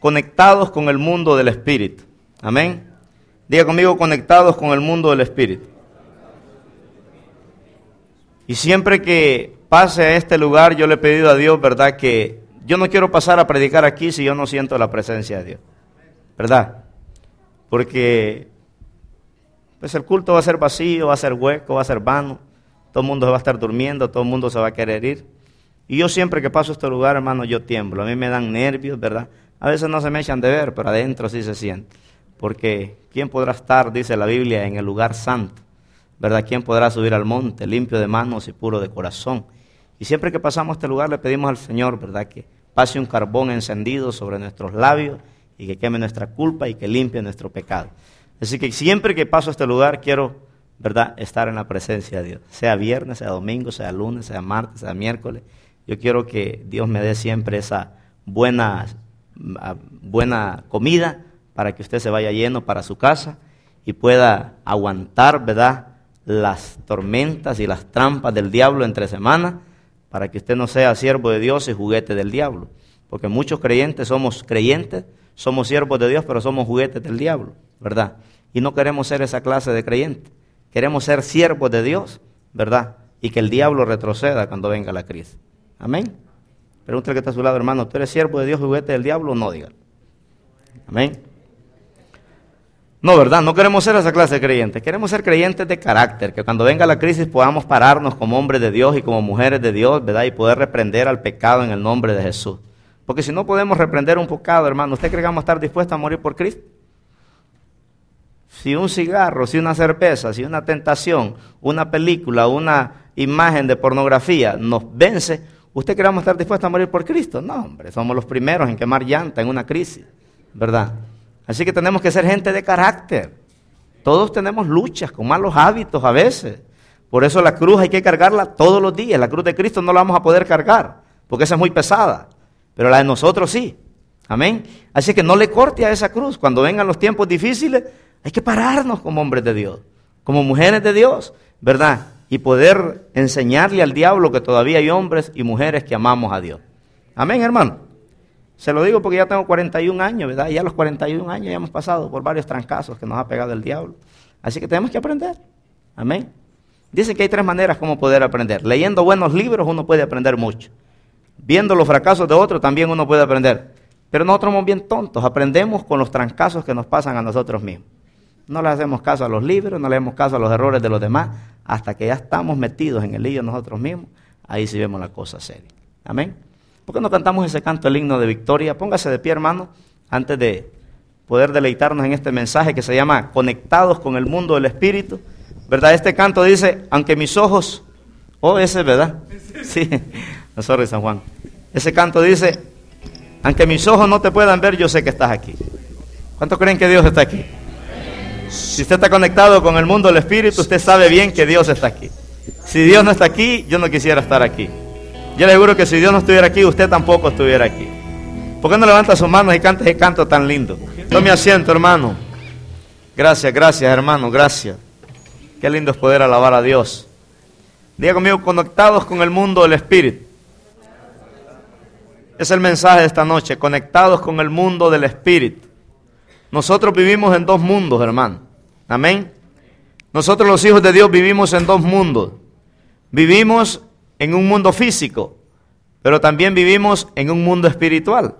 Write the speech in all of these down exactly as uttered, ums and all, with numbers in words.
conectados con el mundo del Espíritu. Amén. Diga conmigo, conectados con el mundo del Espíritu. Y siempre que pase a este lugar, yo le he pedido a Dios, ¿verdad?, que yo no quiero pasar a predicar aquí si yo no siento la presencia de Dios, ¿verdad? Porque pues el culto va a ser vacío, va a ser hueco, va a ser vano. Todo el mundo se va a estar durmiendo, todo el mundo se va a querer ir. Y yo siempre que paso a este lugar, hermano, yo tiemblo. A mí me dan nervios, ¿verdad? A veces no se me echan de ver, pero adentro sí se siente. Porque ¿quién podrá estar, dice la Biblia, en el lugar santo? ¿Verdad? ¿Quién podrá subir al monte, limpio de manos y puro de corazón? Y siempre que pasamos a este lugar le pedimos al Señor, ¿verdad?, que pase un carbón encendido sobre nuestros labios y que queme nuestra culpa y que limpie nuestro pecado. Así que siempre que paso a este lugar quiero, ¿verdad?, estar en la presencia de Dios. Sea viernes, sea domingo, sea lunes, sea martes, sea miércoles. Yo quiero que Dios me dé siempre esa buena, buena comida para que usted se vaya lleno para su casa y pueda aguantar, ¿verdad?, las tormentas y las trampas del diablo entre semanas, para que usted no sea siervo de Dios y juguete del diablo. Porque muchos creyentes somos creyentes, somos siervos de Dios, pero somos juguetes del diablo, ¿verdad? Y no queremos ser esa clase de creyentes. Queremos ser siervos de Dios, ¿verdad? Y que el diablo retroceda cuando venga la crisis. Amén. Pregúntale que está a su lado, hermano, ¿tú eres siervo de Dios y juguete del diablo o no? Dígalo. Amén. No, ¿verdad? No queremos ser esa clase de creyentes. Queremos ser creyentes de carácter, que cuando venga la crisis podamos pararnos como hombres de Dios y como mujeres de Dios, ¿verdad? Y poder reprender al pecado en el nombre de Jesús. Porque si no podemos reprender un pecado, hermano, ¿usted cree que vamos a estar dispuestos a morir por Cristo? Si un cigarro, si una cerveza, si una tentación, una película, una imagen de pornografía nos vence, ¿usted cree que vamos a estar dispuestos a morir por Cristo? No, hombre, somos los primeros en quemar llanta en una crisis, ¿verdad? Así que tenemos que ser gente de carácter. Todos tenemos luchas con malos hábitos a veces. Por eso la cruz hay que cargarla todos los días. La cruz de Cristo no la vamos a poder cargar, porque esa es muy pesada. Pero la de nosotros sí. Amén. Así que no le corte a esa cruz. Cuando vengan los tiempos difíciles, hay que pararnos como hombres de Dios, como mujeres de Dios, ¿verdad? Y poder enseñarle al diablo que todavía hay hombres y mujeres que amamos a Dios. Amén, hermano. Se lo digo porque ya tengo cuarenta y un años, ¿verdad? Y ya a los cuarenta y un años ya hemos pasado por varios trancazos que nos ha pegado el diablo. Así que tenemos que aprender. Amén. Dicen que hay tres maneras como poder aprender. Leyendo buenos libros uno puede aprender mucho. Viendo los fracasos de otros también uno puede aprender. Pero nosotros somos bien tontos. Aprendemos con los trancazos que nos pasan a nosotros mismos. No le hacemos caso a los libros, no le hacemos caso a los errores de los demás. Hasta que ya estamos metidos en el lío nosotros mismos, ahí sí vemos la cosa seria. Amén. ¿Por qué no cantamos ese canto, el himno de victoria? Póngase de pie, hermano, antes de poder deleitarnos en este mensaje que se llama Conectados con el mundo del Espíritu. ¿Verdad? Este canto dice, aunque mis ojos... Oh, ese, ¿verdad? Sí, no, sorry, San Juan. Ese canto dice, aunque mis ojos no te puedan ver, yo sé que estás aquí. ¿Cuántos creen que Dios está aquí? Si usted está conectado con el mundo del Espíritu, usted sabe bien que Dios está aquí. Si Dios no está aquí, yo no quisiera estar aquí. Yo le aseguro que si Dios no estuviera aquí, usted tampoco estuviera aquí. ¿Por qué no levanta sus manos y canta ese canto tan lindo? Tome asiento, hermano. Gracias, gracias, hermano, gracias. Qué lindo es poder alabar a Dios. Diga conmigo, conectados con el mundo del Espíritu. Es el mensaje de esta noche, conectados con el mundo del Espíritu. Nosotros vivimos en dos mundos, hermano. Amén. Nosotros los hijos de Dios vivimos en dos mundos. Vivimos en un mundo físico, pero también vivimos en un mundo espiritual.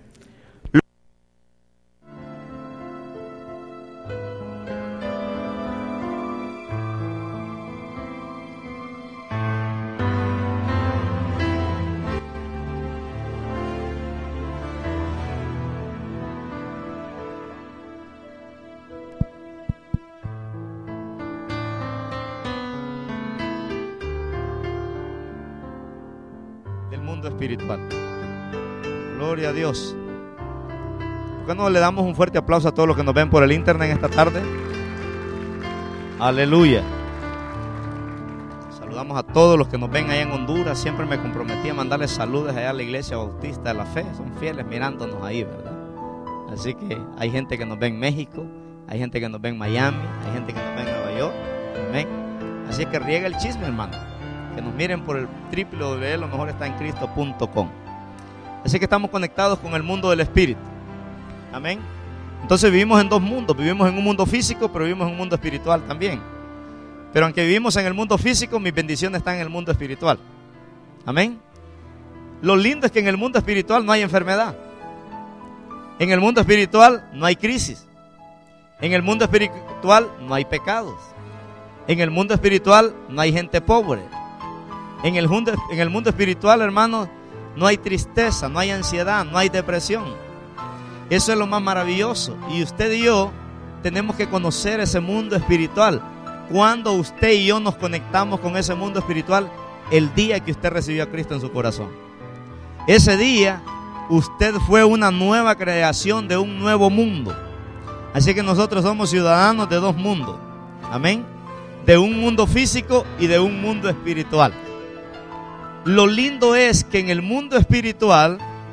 Espiritual. Gloria a Dios. ¿Por qué no le damos un fuerte aplauso a todos los que nos ven por el internet esta tarde? Aleluya. Saludamos a todos los que nos ven allá en Honduras. Siempre me comprometí a mandarles saludos allá a la Iglesia Bautista de la Fe. Son fieles mirándonos ahí, ¿verdad? Así que hay gente que nos ve en México, hay gente que nos ve en Miami, hay gente que nos ve en Nueva York. Amén. Así que riega el chisme, hermano. Que nos miren por el doble u doble u doble u punto lo mejor está en cristo punto com. Así que estamos conectados con el mundo del Espíritu. Amén. Entonces vivimos en dos mundos. Vivimos en un mundo físico, pero vivimos en un mundo espiritual también. Pero aunque vivimos en el mundo físico, mis bendiciones están en el mundo espiritual. Amén. Lo lindo es que en el mundo espiritual no hay enfermedad. En el mundo espiritual no hay crisis. En el mundo espiritual no hay pecados. En el mundo espiritual no hay gente pobre. En el mundo, en el mundo espiritual, hermanos, no hay tristeza, no hay ansiedad, no hay depresión. Eso es lo más maravilloso. Y usted y yo tenemos que conocer ese mundo espiritual. Cuando usted y yo nos conectamos con ese mundo espiritual, el día que usted recibió a Cristo en su corazón. Ese día, usted fue una nueva creación de un nuevo mundo. Así que nosotros somos ciudadanos de dos mundos. Amén. De un mundo físico y de un mundo espiritual. Lo lindo es que en el mundo espiritual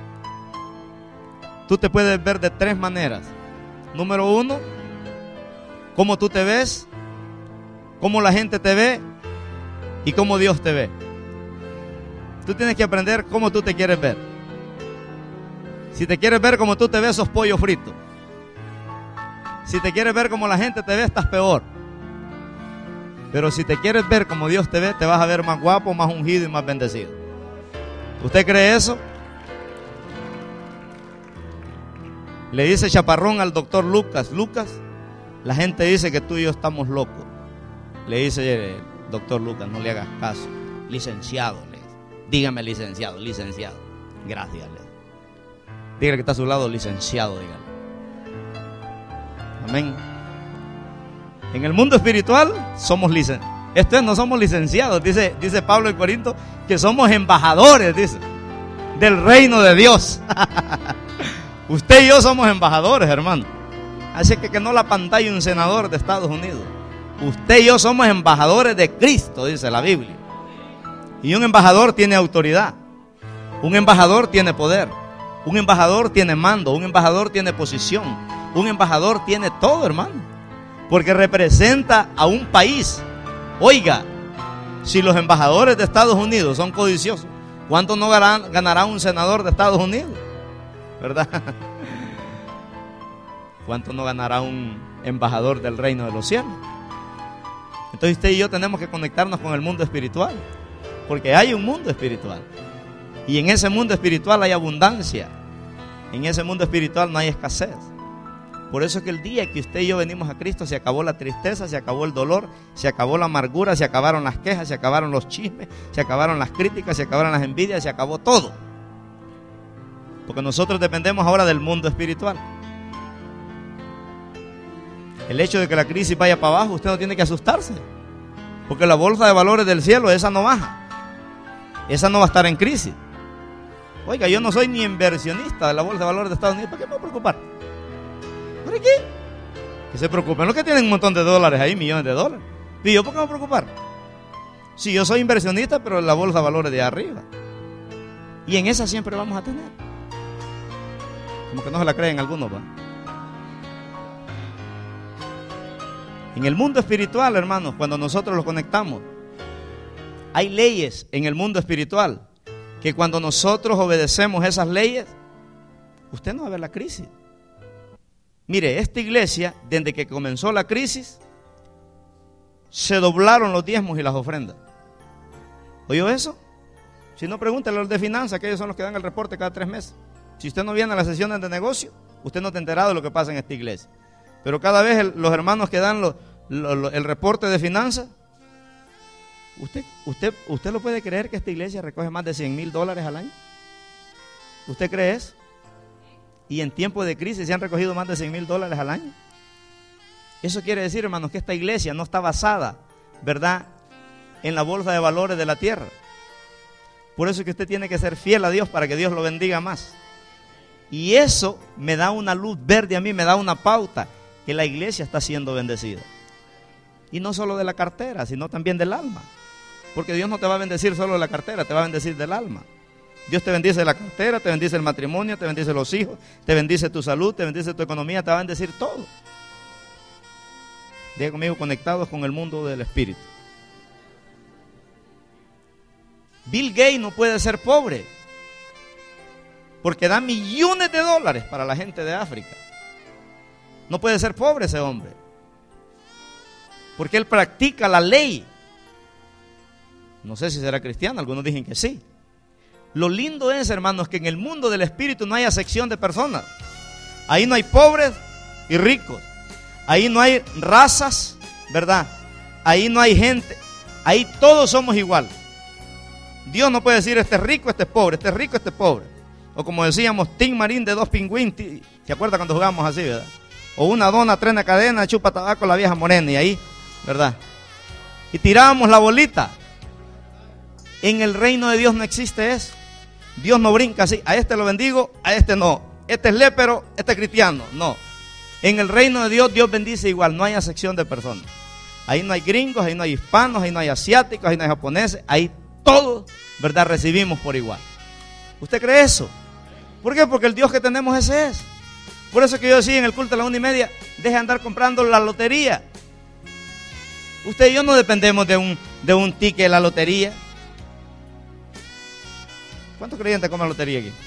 tú te puedes ver de tres maneras. Número uno, cómo tú te ves, cómo la gente te ve y cómo Dios te ve. Tú tienes que aprender cómo tú te quieres ver. Si te quieres ver como tú te ves, sos pollo frito. Si te quieres ver como la gente te ve, estás peor. Pero si te quieres ver como Dios te ve, te vas a ver más guapo, más ungido y más bendecido. ¿Usted cree eso? Le dice Chaparrón al doctor Lucas: Lucas, la gente dice que tú y yo estamos locos. Le dice el doctor Lucas: no le hagas caso. Licenciado, le dice. Dígame licenciado, licenciado. Gracias, le dice. Dígale que está a su lado: licenciado, dígale. Amén. En el mundo espiritual somos licenciados. Esto es, no somos licenciados. Dice, dice Pablo en Corinto que somos embajadores, dice, del reino de Dios. Usted y yo somos embajadores, hermano. Así que que no la pantalla un senador de Estados Unidos. Usted y yo somos embajadores de Cristo, dice la Biblia. Y un embajador tiene autoridad. Un embajador tiene poder. Un embajador tiene mando. Un embajador tiene posición. Un embajador tiene todo, hermano. Porque representa a un país. Oiga, si los embajadores de Estados Unidos son codiciosos, ¿cuánto no ganará, ganará un senador de Estados Unidos? ¿Verdad? ¿Cuánto no ganará un embajador del reino de los cielos? Entonces usted y yo tenemos que conectarnos con el mundo espiritual. Porque hay un mundo espiritual. Y en ese mundo espiritual hay abundancia. En ese mundo espiritual no hay escasez. Por eso es que el día que usted y yo venimos a Cristo, se acabó la tristeza, se acabó el dolor, se acabó la amargura, se acabaron las quejas, se acabaron los chismes, se acabaron las críticas, se acabaron las envidias, se acabó todo. Porque nosotros dependemos ahora del mundo espiritual. El hecho de que la crisis vaya para abajo, usted no tiene que asustarse. Porque la bolsa de valores del cielo, esa no baja. Esa no va a estar en crisis. Oiga, yo no soy ni inversionista de la bolsa de valores de Estados Unidos. ¿Para qué me voy a preocupar? ¿Para qué? Que se preocupen los que tienen un montón de dólares ahí, millones de dólares. ¿Y yo por qué me voy a preocupar? Si yo soy inversionista, pero en la bolsa de valores de arriba. Y en esa siempre vamos a tener. Como que no se la creen algunos, ¿va? En el mundo espiritual, hermanos, cuando nosotros los conectamos, hay leyes en el mundo espiritual que cuando nosotros obedecemos esas leyes, usted no va a ver la crisis. Mire, esta iglesia, desde que comenzó la crisis, se doblaron los diezmos y las ofrendas. ¿Oyó eso? Si no, pregúntale a los de finanzas, que ellos son los que dan el reporte cada tres meses. Si usted no viene a las sesiones de negocio, usted no está enterado de lo que pasa en esta iglesia. Pero cada vez el, los hermanos que dan lo, lo, lo, el reporte de finanzas, usted, usted, ¿usted lo puede creer que esta iglesia recoge más de cien mil dólares al año? ¿Usted cree eso? Y en tiempo de crisis se han recogido más de cien mil dólares al año. Eso quiere decir, hermanos, que esta iglesia no está basada, ¿verdad?, en la bolsa de valores de la tierra. Por eso es que usted tiene que ser fiel a Dios para que Dios lo bendiga más. Y eso me da una luz verde a mí, me da una pauta que la iglesia está siendo bendecida. Y no solo de la cartera, sino también del alma. Porque Dios no te va a bendecir solo de la cartera, te va a bendecir del alma. Dios te bendice la cartera, te bendice el matrimonio, te bendice los hijos, te bendice tu salud, te bendice tu economía, te va a bendecir todo. Diga conmigo, conectados con el mundo del espíritu. Bill Gates no puede ser pobre porque da millones de dólares para la gente de África. No puede ser pobre ese hombre, porque él practica la ley. No sé si será cristiano, algunos dicen que sí. Lo lindo es, hermanos, que en el mundo del espíritu no hay acepción de personas. Ahí no hay pobres y ricos. Ahí no hay razas, ¿verdad? Ahí no hay gente. Ahí todos somos igual. Dios no puede decir este es rico, este es pobre, este es rico, este es pobre. O como decíamos, Tim Marín de dos pingüinos. ¿Se acuerda cuando jugábamos así, verdad? O una dona, trena cadena, chupa tabaco la vieja morena. Y ahí, ¿verdad? Y tirábamos la bolita. En el reino de Dios no existe eso. Dios no brinca así. A este lo bendigo, a este no. Este es lépero, este es cristiano. No. En el reino de Dios, Dios bendice igual. No hay acepción de personas. Ahí no hay gringos, ahí no hay hispanos, ahí no hay asiáticos, ahí no hay japoneses. Ahí todos, ¿verdad? Recibimos por igual. ¿Usted cree eso? ¿Por qué? Porque el Dios que tenemos ese es. Por eso que yo decía en el culto a la una y media, deje de andar comprando la lotería. Usted y yo no dependemos de un, de un ticket de la lotería. ¿Cuántos creyentes comen lotería aquí?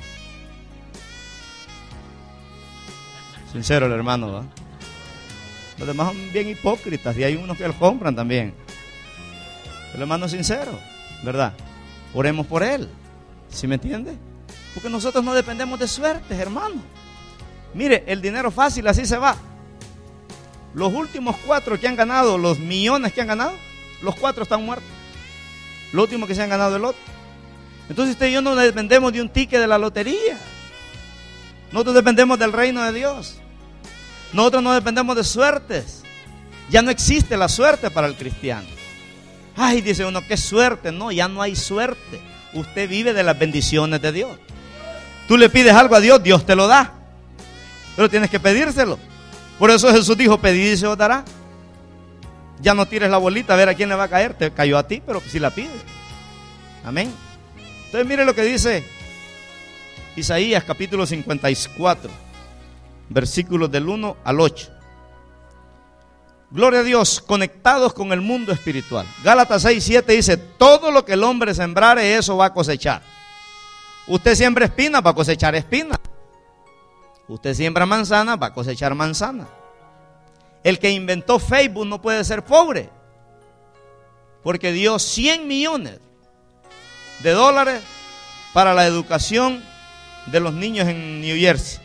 Sincero el hermano, ¿va? Los demás son bien hipócritas y hay unos que los compran también. El hermano es sincero, ¿verdad? Oremos por él, ¿sí me entiende? Porque nosotros no dependemos de suertes, hermano. Mire, el dinero fácil así se va. Los últimos cuatro que han ganado, los millones que han ganado, los cuatro están muertos. Lo último que se han ganado el otro. Entonces usted y yo no dependemos de un ticket de la lotería. Nosotros dependemos del reino de Dios. Nosotros no dependemos de suertes. Ya no existe la suerte para el cristiano. Ay, dice uno, qué suerte. No, ya no hay suerte. Usted vive de las bendiciones de Dios. Tú le pides algo a Dios, Dios te lo da. Pero tienes que pedírselo. Por eso Jesús dijo, pedid y se os dará. Ya no tires la bolita a ver a quién le va a caer. Te cayó a ti, pero si la pides. Amén. Entonces mire lo que dice Isaías capítulo cincuenta y cuatro, versículos del uno al ocho. Gloria a Dios, conectados con el mundo espiritual. Gálatas seis, siete dice, todo lo que el hombre sembrare, eso va a cosechar. Usted siembra espina, va a cosechar espina. Usted siembra manzana, va a cosechar manzana. El que inventó Facebook no puede ser pobre, porque dio cien millones de dólares para la educación de los niños en New Jersey.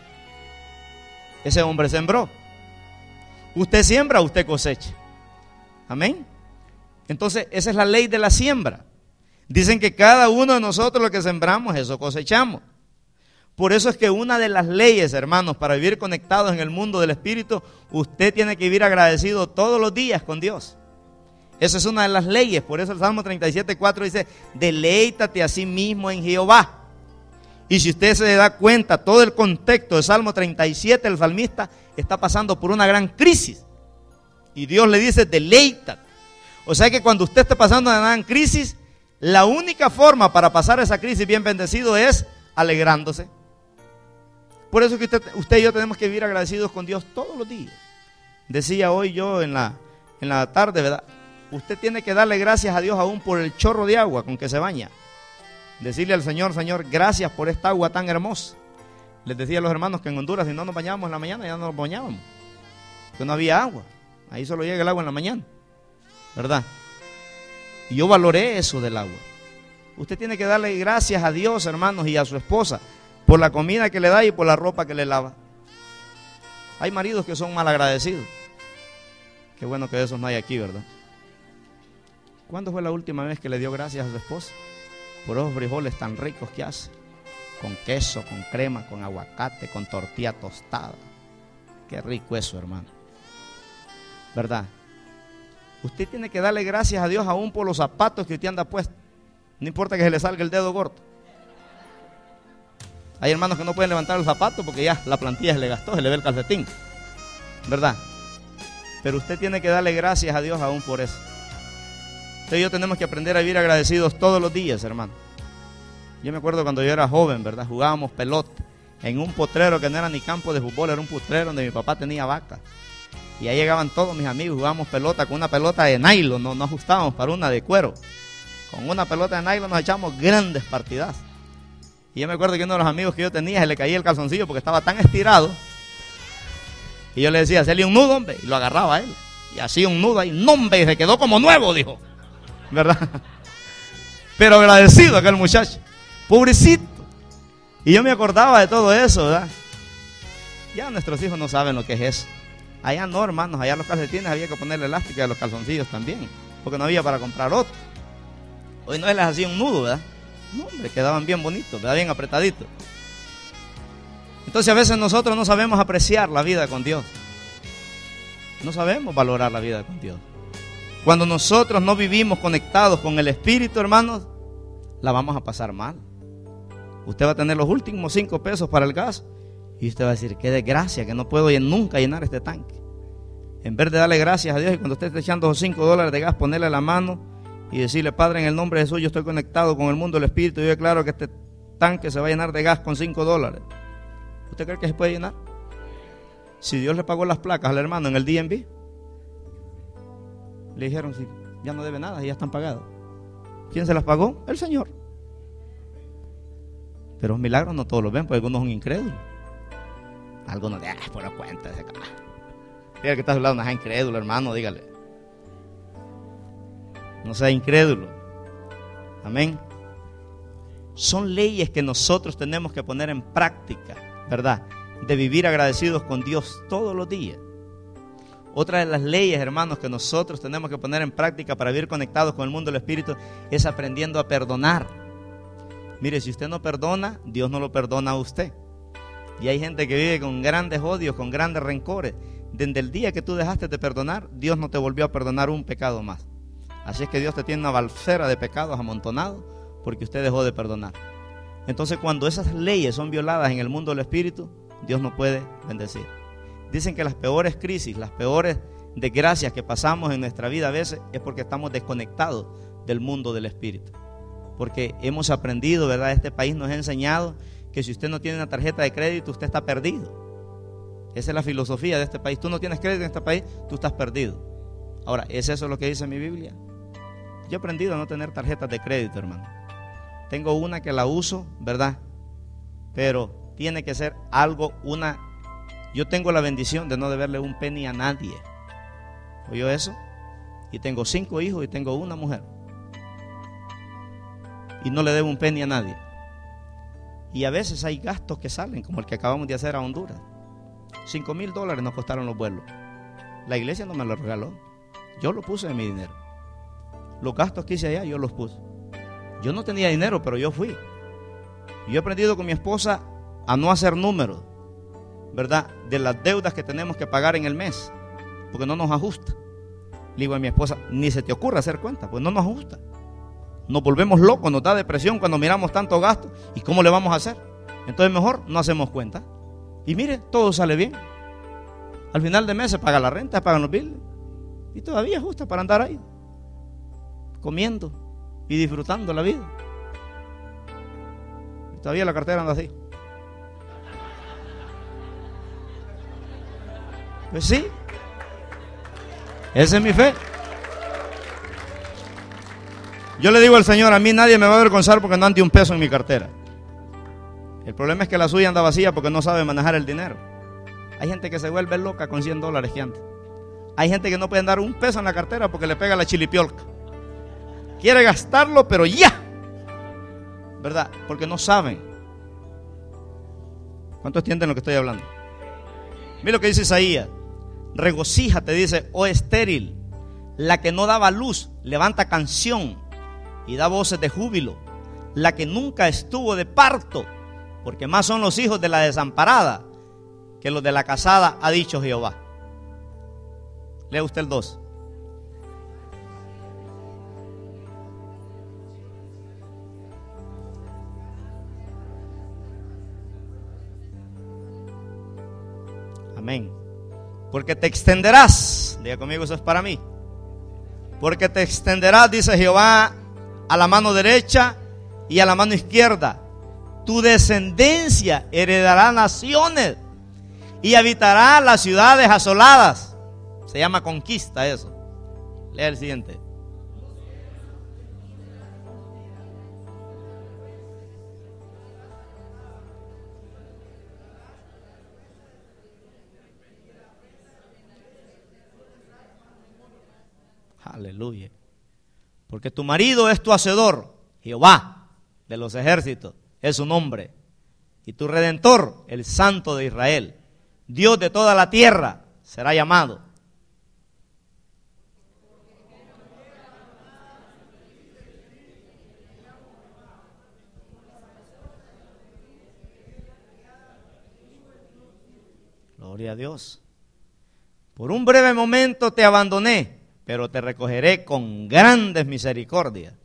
Ese hombre sembró. Usted siembra, usted cosecha. Amén. Entonces esa es la ley de la siembra. Dicen que cada uno de nosotros lo que sembramos, eso cosechamos. Por eso es que una de las leyes, hermanos, para vivir conectados en el mundo del Espíritu, usted tiene que vivir agradecido todos los días con Dios. Esa es una de las leyes. Por eso el Salmo treinta y siete, cuatro dice, deleítate a sí mismo en Jehová. Y si usted se da cuenta, todo el contexto del Salmo treinta y siete, el salmista está pasando por una gran crisis. Y Dios le dice, deleítate. O sea que cuando usted esté pasando una gran crisis, la única forma para pasar esa crisis bien bendecido es alegrándose. Por eso que usted, usted y yo tenemos que vivir agradecidos con Dios todos los días. Decía hoy yo en la, en la tarde, ¿verdad? Usted tiene que darle gracias a Dios aún por el chorro de agua con que se baña. Decirle al Señor, Señor, gracias por esta agua tan hermosa. Les decía a los hermanos que en Honduras, si no nos bañábamos en la mañana, ya no nos bañábamos. Porque no había agua. Ahí solo llega el agua en la mañana. ¿Verdad? Y yo valoré eso del agua. Usted tiene que darle gracias a Dios, hermanos, y a su esposa por la comida que le da y por la ropa que le lava. Hay maridos que son malagradecidos. Qué bueno que de esos no hay aquí, ¿verdad? ¿Cuándo fue la última vez que le dio gracias a su esposa por esos frijoles tan ricos que hace? Con queso, con crema, con aguacate, con tortilla tostada. Qué rico eso, hermano. ¿Verdad? Usted tiene que darle gracias a Dios aún por los zapatos que usted anda puesto. No importa que se le salga el dedo gordo. Hay hermanos que no pueden levantar el zapato porque ya la plantilla se le gastó, se le ve el calcetín. ¿Verdad? Pero usted tiene que darle gracias a Dios aún por eso. Usted y yo tenemos que aprender a vivir agradecidos todos los días, hermano. Yo me acuerdo cuando yo era joven, ¿verdad? Jugábamos pelota en un potrero que no era ni campo de fútbol, era un potrero donde mi papá tenía vacas. Y ahí llegaban todos mis amigos, jugábamos pelota con una pelota de nylon, no nos ajustábamos para una de cuero. Con una pelota de nylon nos echamos grandes partidas. Y yo me acuerdo que uno de los amigos que yo tenía se le caía el calzoncillo porque estaba tan estirado Y yo le decía, hacerle un nudo, hombre, y lo agarraba a él. Y hacía un nudo ahí, no, hombre, y se quedó como nuevo, dijo. ¿Verdad? Pero agradecido aquel muchacho, pobrecito. Y yo me acordaba de todo eso, ¿verdad? Ya nuestros hijos no saben lo que es eso. Allá no, hermanos, allá los calcetines había que ponerle elástica a los calzoncillos también, porque no había para comprar otro. Hoy no les hacía un nudo, ¿verdad? No, hombre, quedaban bien bonitos, ¿verdad? Bien apretaditos. Entonces a veces nosotros no sabemos apreciar la vida con Dios. No sabemos valorar la vida con Dios. Cuando nosotros no vivimos conectados con el Espíritu, hermanos, la vamos a pasar mal. Usted va a tener los últimos cinco pesos para el gas y usted va a decir, qué desgracia que no puedo nunca llenar este tanque. En vez de darle gracias a Dios y cuando usted esté echando los cinco dólares de gas, ponerle la mano y decirle, Padre, en el nombre de Jesús, yo estoy conectado con el mundo del Espíritu y yo declaro que este tanque se va a llenar de gas con cinco dólares. ¿Usted cree que se puede llenar? Si Dios le pagó las placas al hermano en el D M V, le dijeron, sí, ya no debe nada, ya están pagadas. ¿Quién se las pagó? El Señor. Pero los milagros no todos los ven, porque algunos son incrédulos. Algunos de, ah, por la cuenta de ese cara. Dígale que está a su lado, no sea incrédulo, hermano, dígale. No sea incrédulo. Amén. Son leyes que nosotros tenemos que poner en práctica, ¿verdad? De vivir agradecidos con Dios todos los días. Otra de las leyes, hermanos, que nosotros tenemos que poner en práctica para vivir conectados con el mundo del Espíritu es aprendiendo a perdonar. Mire, si usted no perdona, Dios no lo perdona a usted. Y hay gente que vive con grandes odios, con grandes rencores. Desde el día que tú dejaste de perdonar, Dios no te volvió a perdonar un pecado más. Así es que Dios te tiene una balsera de pecados amontonados porque usted dejó de perdonar. Entonces, cuando esas leyes son violadas en el mundo del Espíritu, Dios no puede bendecir. Dicen que las peores crisis, las peores desgracias que pasamos en nuestra vida a veces es porque estamos desconectados del mundo del Espíritu. Porque hemos aprendido, ¿verdad? Este país nos ha enseñado que si usted no tiene una tarjeta de crédito, usted está perdido. Esa es la filosofía de este país. Tú no tienes crédito en este país, tú estás perdido. Ahora, ¿es eso lo que dice mi Biblia? Yo he aprendido a no tener tarjetas de crédito, hermano. Tengo una que la uso, ¿verdad? Pero tiene que ser algo, una... Yo tengo la bendición de no deberle un penny a nadie. ¿Oyó eso? Y tengo cinco hijos y tengo una mujer. Y no le debo un penny a nadie. Y a veces hay gastos que salen, como el que acabamos de hacer a Honduras. Cinco mil dólares nos costaron los vuelos. La iglesia no me lo regaló. Yo lo puse de mi dinero. Los gastos que hice allá, yo los puse. Yo no tenía dinero, pero yo fui. Yo he aprendido con mi esposa a no hacer números, ¿verdad? De las deudas que tenemos que pagar en el mes, porque no nos ajusta. Le digo a mi esposa, ni se te ocurra hacer cuenta, pues no nos ajusta. Nos volvemos locos, nos da depresión cuando miramos tanto gasto. ¿Y cómo le vamos a hacer? Entonces mejor no hacemos cuenta. Y mire, todo sale bien. Al final de mes se paga la renta, se pagan los billes. Y todavía ajusta para andar ahí, comiendo y disfrutando la vida. Y todavía la cartera anda así. Pues sí, esa es mi fe. Yo le digo al Señor, a mí nadie me va a avergonzar porque no ande un peso en mi cartera. El problema es que la suya anda vacía porque no sabe manejar el dinero. Hay gente que se vuelve loca con cien dólares que anda. Hay gente que no puede dar un peso en la cartera porque le pega la chilipiolca. Quiere gastarlo, pero ya, ¿verdad? Porque no saben. ¿Cuántos entienden lo que estoy hablando? Mira lo que dice Isaías. Regocíjate, dice, oh estéril, la que no daba luz, levanta canción y da voces de júbilo. La que nunca estuvo de parto, porque más son los hijos de la desamparada que los de la casada, ha dicho Jehová. Lea usted el dos. Amén. Porque te extenderás, diga conmigo, eso es para mí. Porque te extenderás, dice Jehová, a la mano derecha y a la mano izquierda. Tu descendencia heredará naciones y habitará las ciudades asoladas. Se llama conquista eso. Lea el siguiente. Aleluya. Porque tu marido es tu hacedor, Jehová de los ejércitos es su nombre. Y tu redentor, el Santo de Israel, Dios de toda la tierra, será llamado. Gloria a Dios. Por un breve momento te abandoné, pero te recogeré con grandes misericordias.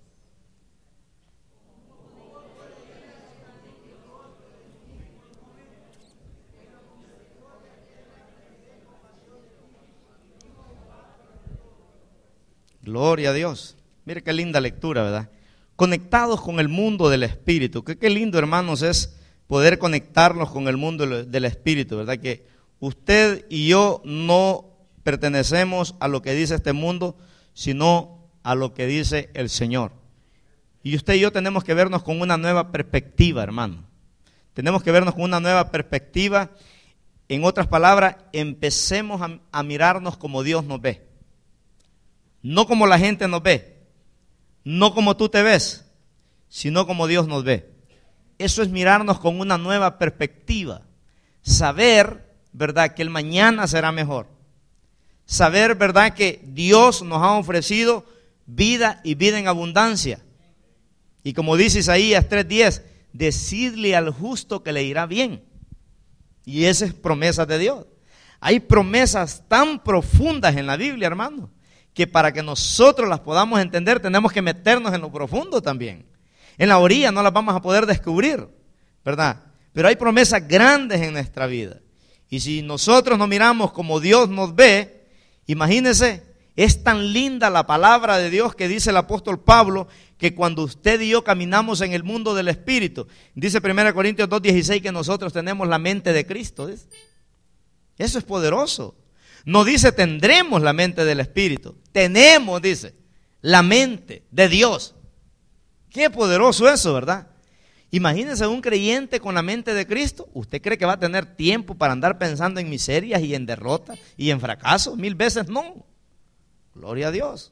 Gloria a Dios. Mire qué linda lectura, ¿verdad? Conectados con el mundo del Espíritu. Qué, qué lindo, hermanos, es poder conectarnos con el mundo del Espíritu, ¿verdad? Que usted y yo no pertenecemos a lo que dice este mundo, sino a lo que dice el Señor. Y usted y yo tenemos que vernos con una nueva perspectiva, hermano. Tenemos que vernos con una nueva perspectiva. En otras palabras, empecemos a, a mirarnos como Dios nos ve. No como la gente nos ve, no como tú te ves, sino como Dios nos ve. Eso es mirarnos con una nueva perspectiva. Saber, ¿verdad?, que el mañana será mejor. Saber, ¿verdad?, que Dios nos ha ofrecido vida y vida en abundancia. Y como dice Isaías tres diez, decidle al justo que le irá bien. Y esa es promesa de Dios. Hay promesas tan profundas en la Biblia, hermano, que para que nosotros las podamos entender tenemos que meternos en lo profundo también. En la orilla no las vamos a poder descubrir, ¿verdad? Pero hay promesas grandes en nuestra vida. Y si nosotros nos miramos como Dios nos ve, imagínense, es tan linda la palabra de Dios que dice el apóstol Pablo, que cuando usted y yo caminamos en el mundo del Espíritu, dice primera Corintios dos dieciséis que nosotros tenemos la mente de Cristo. ¿Ves? Eso es poderoso. No dice tendremos la mente del Espíritu, tenemos, dice, la mente de Dios. Qué poderoso eso, ¿verdad? Imagínense un creyente con la mente de Cristo. ¿Usted cree que va a tener tiempo para andar pensando en miserias y en derrotas y en fracasos? Mil veces no. Gloria a Dios.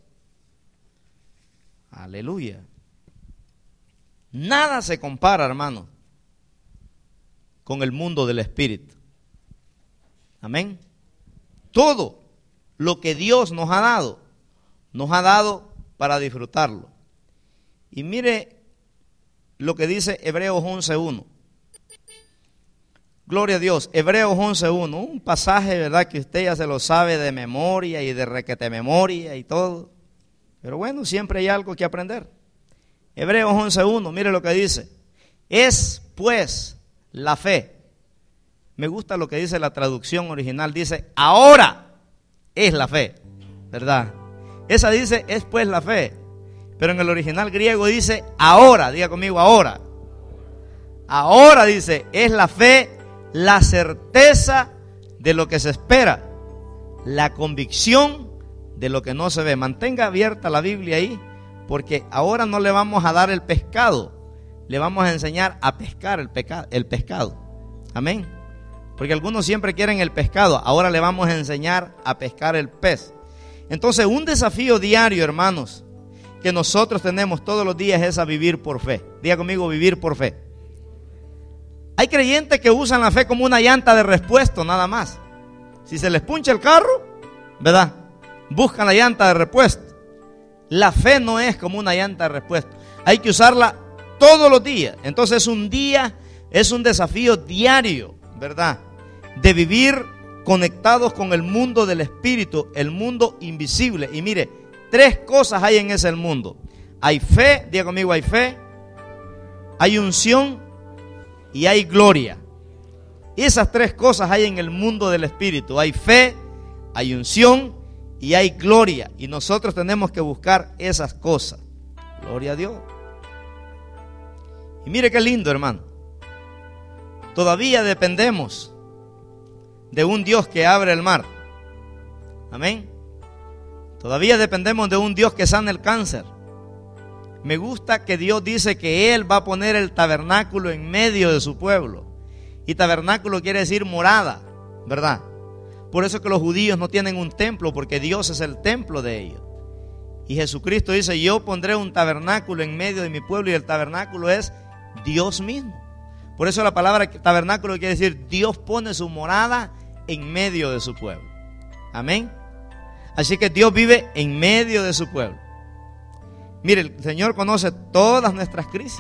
Aleluya. Nada se compara, hermano, con el mundo del Espíritu. Amén. Todo lo que Dios nos ha dado, nos ha dado para disfrutarlo. Y mire lo que dice Hebreos once uno. Gloria a Dios, Hebreos once uno, un pasaje, ¿verdad?, que usted ya se lo sabe de memoria y de requete memoria y todo. Pero bueno, siempre hay algo que aprender. Hebreos once uno, mire lo que dice. Es pues la fe. Me gusta lo que dice la traducción original, dice, ahora es la fe, ¿verdad? Esa dice, es pues la fe, pero en el original griego dice, ahora, diga conmigo, ahora. Ahora dice, es la fe, la certeza de lo que se espera, la convicción de lo que no se ve. Mantenga abierta la Biblia ahí, porque ahora no le vamos a dar el pescado, le vamos a enseñar a pescar el, peca- el pescado. Amén. Porque algunos siempre quieren el pescado, ahora le vamos a enseñar a pescar el pez. Entonces, un desafío diario, hermanos, que nosotros tenemos todos los días es a vivir por fe. Diga conmigo, vivir por fe. Hay creyentes que usan la fe como una llanta de repuesto, nada más. Si se les puncha el carro, ¿verdad?, buscan la llanta de repuesto. La fe no es como una llanta de repuesto. Hay que usarla todos los días. Entonces, es un día, es un desafío diario, ¿verdad?, de vivir conectados con el mundo del Espíritu, el mundo invisible. Y mire, tres cosas hay en ese mundo. Hay fe, diga conmigo, hay fe, hay unción y hay gloria. Esas tres cosas hay en el mundo del Espíritu. Hay fe, hay unción y hay gloria. Y nosotros tenemos que buscar esas cosas. Gloria a Dios. Y mire qué lindo, hermano. Todavía dependemos de un Dios que abre el mar. Amén. Todavía dependemos de un Dios que sana el cáncer. Me gusta que Dios dice que Él va a poner el tabernáculo en medio de su pueblo. Y tabernáculo quiere decir morada, ¿verdad? Por eso que los judíos no tienen un templo, porque Dios es el templo de ellos. Y Jesucristo dice, yo pondré un tabernáculo en medio de mi pueblo, y el tabernáculo es Dios mismo. Por eso la palabra tabernáculo quiere decir Dios pone su morada en medio de su pueblo. Amén. Así que Dios vive en medio de su pueblo. Mire, el Señor conoce todas nuestras crisis.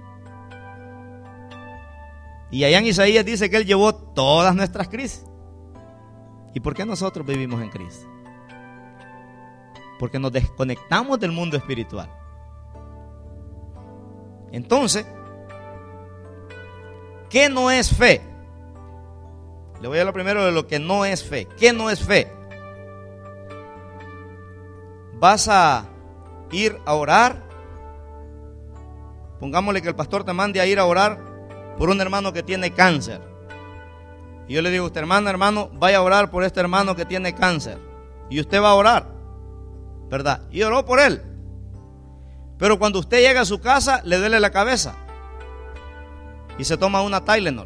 Y allá en Isaías dice que Él llevó todas nuestras crisis. ¿Y por qué nosotros vivimos en crisis? Porque nos desconectamos del mundo espiritual. Entonces, ¿qué no es fe? Le voy a hablar primero de lo que no es fe. ¿Qué no es fe? Vas a ir a orar. Pongámosle que el pastor te mande a ir a orar por un hermano que tiene cáncer. Y yo le digo a usted, hermano, hermano, vaya a orar por este hermano que tiene cáncer. Y usted va a orar, ¿verdad? Y oró por él. Pero cuando usted llega a su casa, le duele la cabeza y se toma una Tylenol.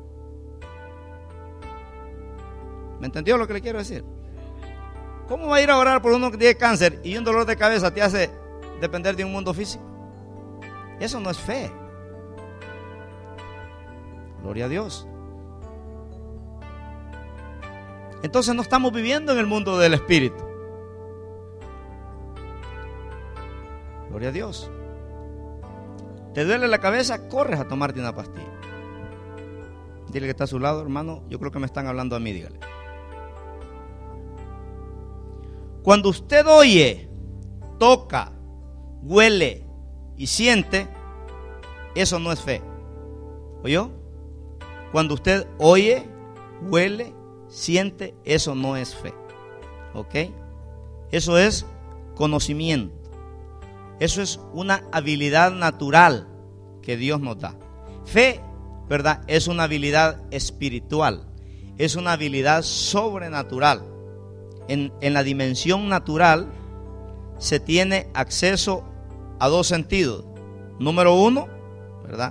¿Me entendió lo que le quiero decir? ¿Cómo va a ir a orar por uno que tiene cáncer y un dolor de cabeza te hace depender de un mundo físico? Eso no es fe. Gloria a Dios. Entonces no estamos viviendo en el mundo del espíritu. Gloria a Dios. ¿Te duele la cabeza? Corres a tomarte una pastilla. Dile que está a su lado, hermano, yo creo que me están hablando a mí, dígale. Cuando usted oye, toca, huele y siente, eso no es fe. ¿Oyó? Cuando usted oye, huele, siente, eso no es fe. ¿Ok? Eso es conocimiento. Eso es una habilidad natural que Dios nos da. Fe, ¿verdad? Es una habilidad espiritual. Es una habilidad sobrenatural. En, en la dimensión natural se tiene acceso a dos sentidos. Número uno, ¿verdad?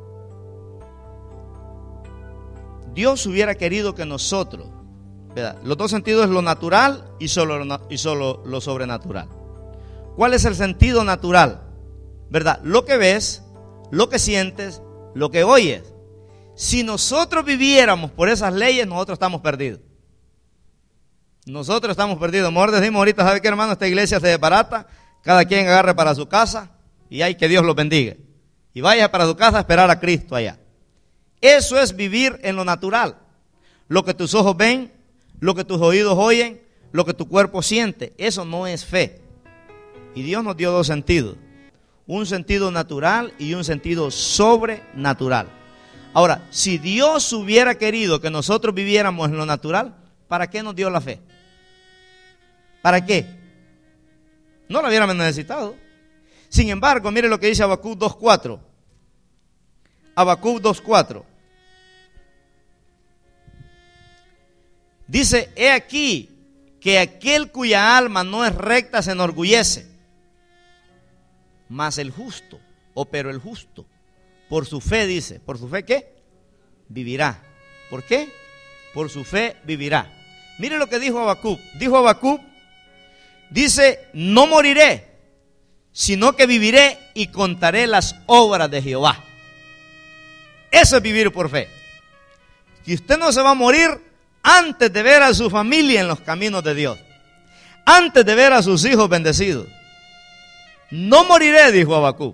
Dios hubiera querido que nosotros, ¿verdad? Los dos sentidos es lo natural y solo, y solo lo sobrenatural. ¿Cuál es el sentido natural? ¿Verdad? Lo que ves, lo que sientes, lo que oyes. Si nosotros viviéramos por esas leyes, nosotros estamos perdidos. Nosotros estamos perdidos. Mejor decimos ahorita, ¿sabe qué, hermano? Esta iglesia se desbarata, cada quien agarre para su casa y hay que Dios los bendiga. Y vaya para su casa a esperar a Cristo allá. Eso es vivir en lo natural. Lo que tus ojos ven, lo que tus oídos oyen, lo que tu cuerpo siente. Eso no es fe. Y Dios nos dio dos sentidos. Un sentido natural y un sentido sobrenatural. Ahora, si Dios hubiera querido que nosotros viviéramos en lo natural, ¿para qué nos dio la fe? ¿Para qué? No la hubiéramos necesitado. Sin embargo, mire lo que dice Habacuc dos cuatro. Habacuc dos cuatro. Dice, he aquí que aquel cuya alma no es recta se enorgullece, mas el justo, o pero el justo, por su fe, dice, ¿por su fe qué? Vivirá. ¿Por qué? Por su fe vivirá. Mire lo que dijo Habacuc. Dijo Habacuc, dice, no moriré, sino que viviré y contaré las obras de Jehová. Eso es vivir por fe. Que usted no se va a morir antes de ver a su familia en los caminos de Dios, antes de ver a sus hijos bendecidos. No moriré, dijo Habacuc.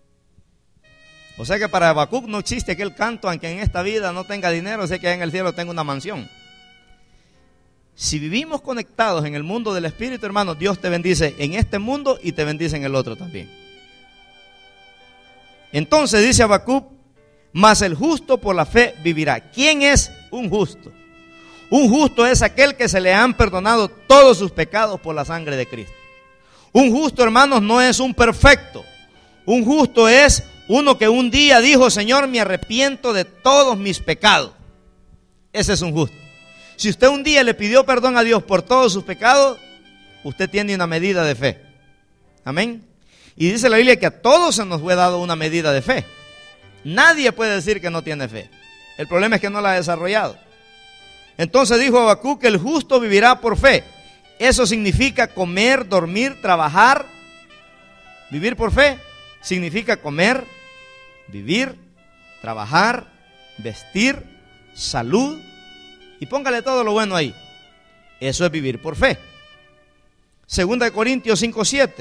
O sea que para Habacuc no existe aquel canto, aunque en esta vida no tenga dinero, sé que en el cielo tengo una mansión. Si vivimos conectados en el mundo del Espíritu, hermano, Dios te bendice en este mundo y te bendice en el otro también. Entonces dice Habacuc, mas el justo por la fe vivirá. ¿Quién es un justo? Un justo es aquel que se le han perdonado todos sus pecados por la sangre de Cristo. Un justo, hermanos, no es un perfecto. Un justo es uno que un día dijo, Señor, me arrepiento de todos mis pecados. Ese es un justo. Si usted un día le pidió perdón a Dios por todos sus pecados, usted tiene una medida de fe. Amén. Y dice la Biblia que a todos se nos fue dado una medida de fe. Nadie puede decir que no tiene fe. El problema es que no la ha desarrollado. Entonces dijo Habacuc que el justo vivirá por fe. Eso significa comer, dormir, trabajar. Vivir por fe significa comer, vivir, trabajar, vestir, salud. Y póngale todo lo bueno ahí. Eso es vivir por fe. Segunda de Corintios cinco siete.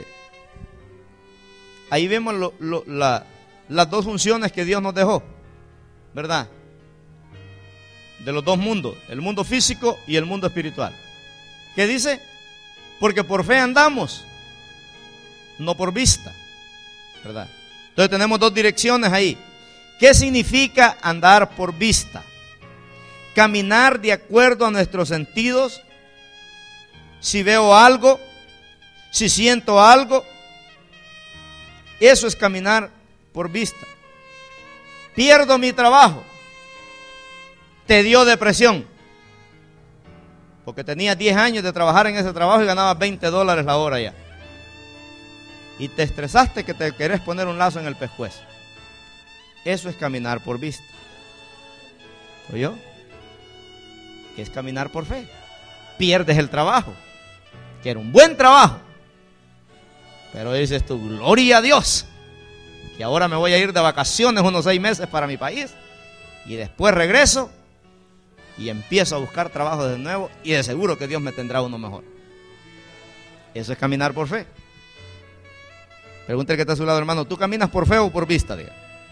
Ahí vemos lo, lo, la, las dos funciones que Dios nos dejó, ¿verdad? De los dos mundos, el mundo físico y el mundo espiritual. ¿Qué dice? Porque por fe andamos, no por vista, ¿verdad? Entonces tenemos dos direcciones ahí. ¿Qué significa andar por vista? Caminar de acuerdo a nuestros sentidos. Si veo algo, si siento algo, eso es caminar por vista. Pierdo mi trabajo, te dio depresión, porque tenía diez años de trabajar en ese trabajo y ganaba veinte dólares la hora ya. Y te estresaste que te querés poner un lazo en el pescuezo. Eso es caminar por vista. ¿Oyó? Que es caminar por fe. Pierdes el trabajo, que era un buen trabajo, pero dices tú, gloria a Dios, que ahora me voy a ir de vacaciones unos seis meses para mi país, y después regreso y empiezo a buscar trabajo de nuevo, y de seguro que Dios me tendrá uno mejor. Eso es caminar por fe. Pregúntale que está a su lado, hermano, ¿tú caminas por fe o por vista? Diga.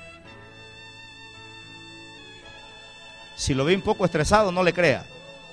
Si lo ve un poco estresado, no le crea.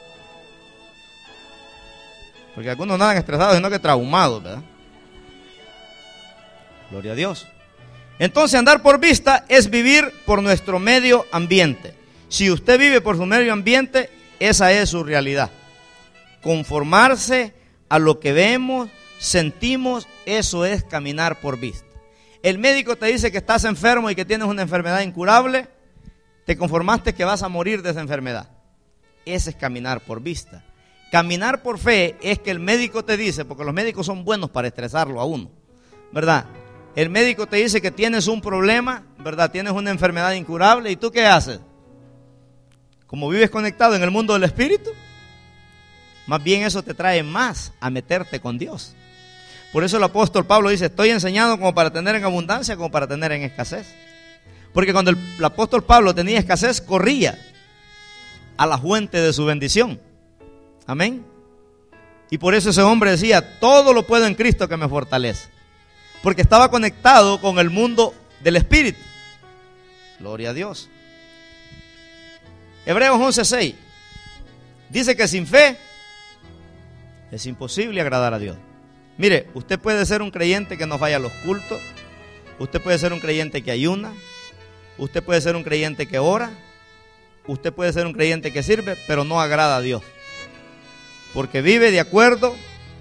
Porque algunos no andan estresados, sino que traumados, ¿verdad? Gloria a Dios. Entonces, andar por vista es vivir por nuestro medio ambiente. Si usted vive por su medio ambiente, esa es su realidad. Conformarse a lo que vemos, sentimos, eso es caminar por vista. El médico te dice que estás enfermo y que tienes una enfermedad incurable, te conformaste que vas a morir de esa enfermedad. Ese es caminar por vista. Caminar por fe es que el médico te dice, porque los médicos son buenos para estresarlo a uno, ¿verdad? El médico te dice que tienes un problema, ¿verdad? Tienes una enfermedad incurable, ¿y tú qué haces? Como vives conectado en el mundo del espíritu, más bien eso te trae más a meterte con Dios. Por eso el apóstol Pablo dice, estoy enseñado como para tener en abundancia, como para tener en escasez. Porque cuando el, el apóstol Pablo tenía escasez, corría a la fuente de su bendición. Amén. Y por eso ese hombre decía, todo lo puedo en Cristo que me fortalece. Porque estaba conectado con el mundo del espíritu. Gloria a Dios. Hebreos once seis dice que sin fe es imposible agradar a Dios. Mire, usted puede ser un creyente que no vaya a los cultos. Usted puede ser un creyente que ayuna. Usted puede ser un creyente que ora. Usted puede ser un creyente que sirve, pero no agrada a Dios. Porque vive de acuerdo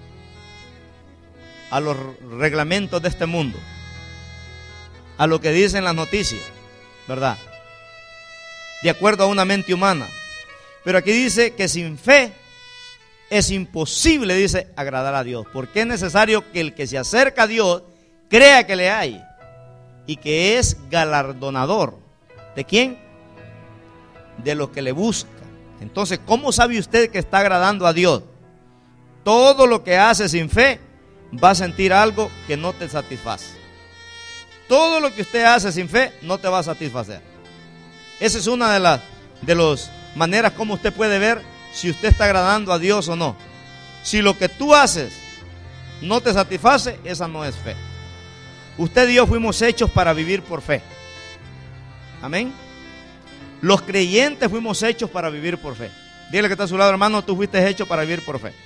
a los reglamentos de este mundo, a lo que dicen las noticias, ¿verdad? De acuerdo a una mente humana. Pero aquí dice que sin fe es imposible, dice, agradar a Dios. Porque es necesario que el que se acerca a Dios crea que le hay y que es galardonador. ¿De quién? De los que le buscan. Entonces, ¿cómo sabe usted que está agradando a Dios? Todo lo que hace sin fe va a sentir algo que no te satisface. Todo lo que usted hace sin fe no te va a satisfacer. Esa es una de las de las maneras como usted puede ver si usted está agradando a Dios o no. Si lo que tú haces no te satisface, esa no es fe. Usted y yo fuimos hechos para vivir por fe. Amén. Los creyentes fuimos hechos para vivir por fe. Dile que está a su lado, hermano, tú fuiste hecho para vivir por fe.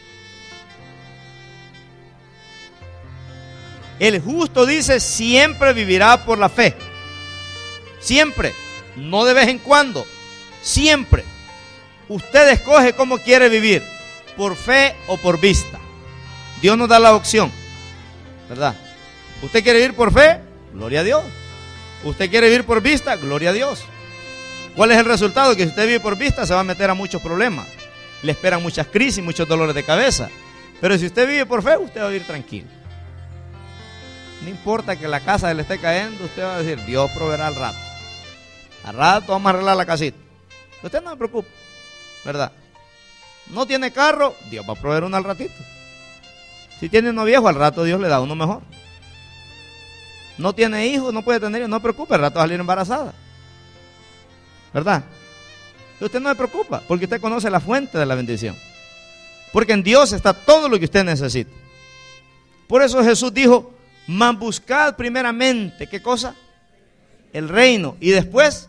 El justo, dice, siempre vivirá por la fe. Siempre, no de vez en cuando, siempre. Usted escoge cómo quiere vivir, por fe o por vista. Dios nos da la opción, ¿verdad? ¿Usted quiere vivir por fe? Gloria a Dios. ¿Usted quiere vivir por vista? Gloria a Dios. ¿Cuál es el resultado? Que si usted vive por vista se va a meter a muchos problemas. Le esperan muchas crisis, muchos dolores de cabeza. Pero si usted vive por fe, usted va a vivir tranquilo. No importa que la casa le esté cayendo, usted va a decir, Dios proveerá al rato. Al rato vamos a arreglar la casita. Usted no se preocupe, ¿verdad? No tiene carro, Dios va a proveer uno al ratito. Si tiene uno viejo, al rato Dios le da uno mejor. No tiene hijos, no puede tener hijos, no se preocupe, al rato va a salir embarazada. ¿Verdad? Usted no se preocupa, porque usted conoce la fuente de la bendición. Porque en Dios está todo lo que usted necesita. Por eso Jesús dijo, mas buscad primeramente, ¿qué cosa? El reino. Y después,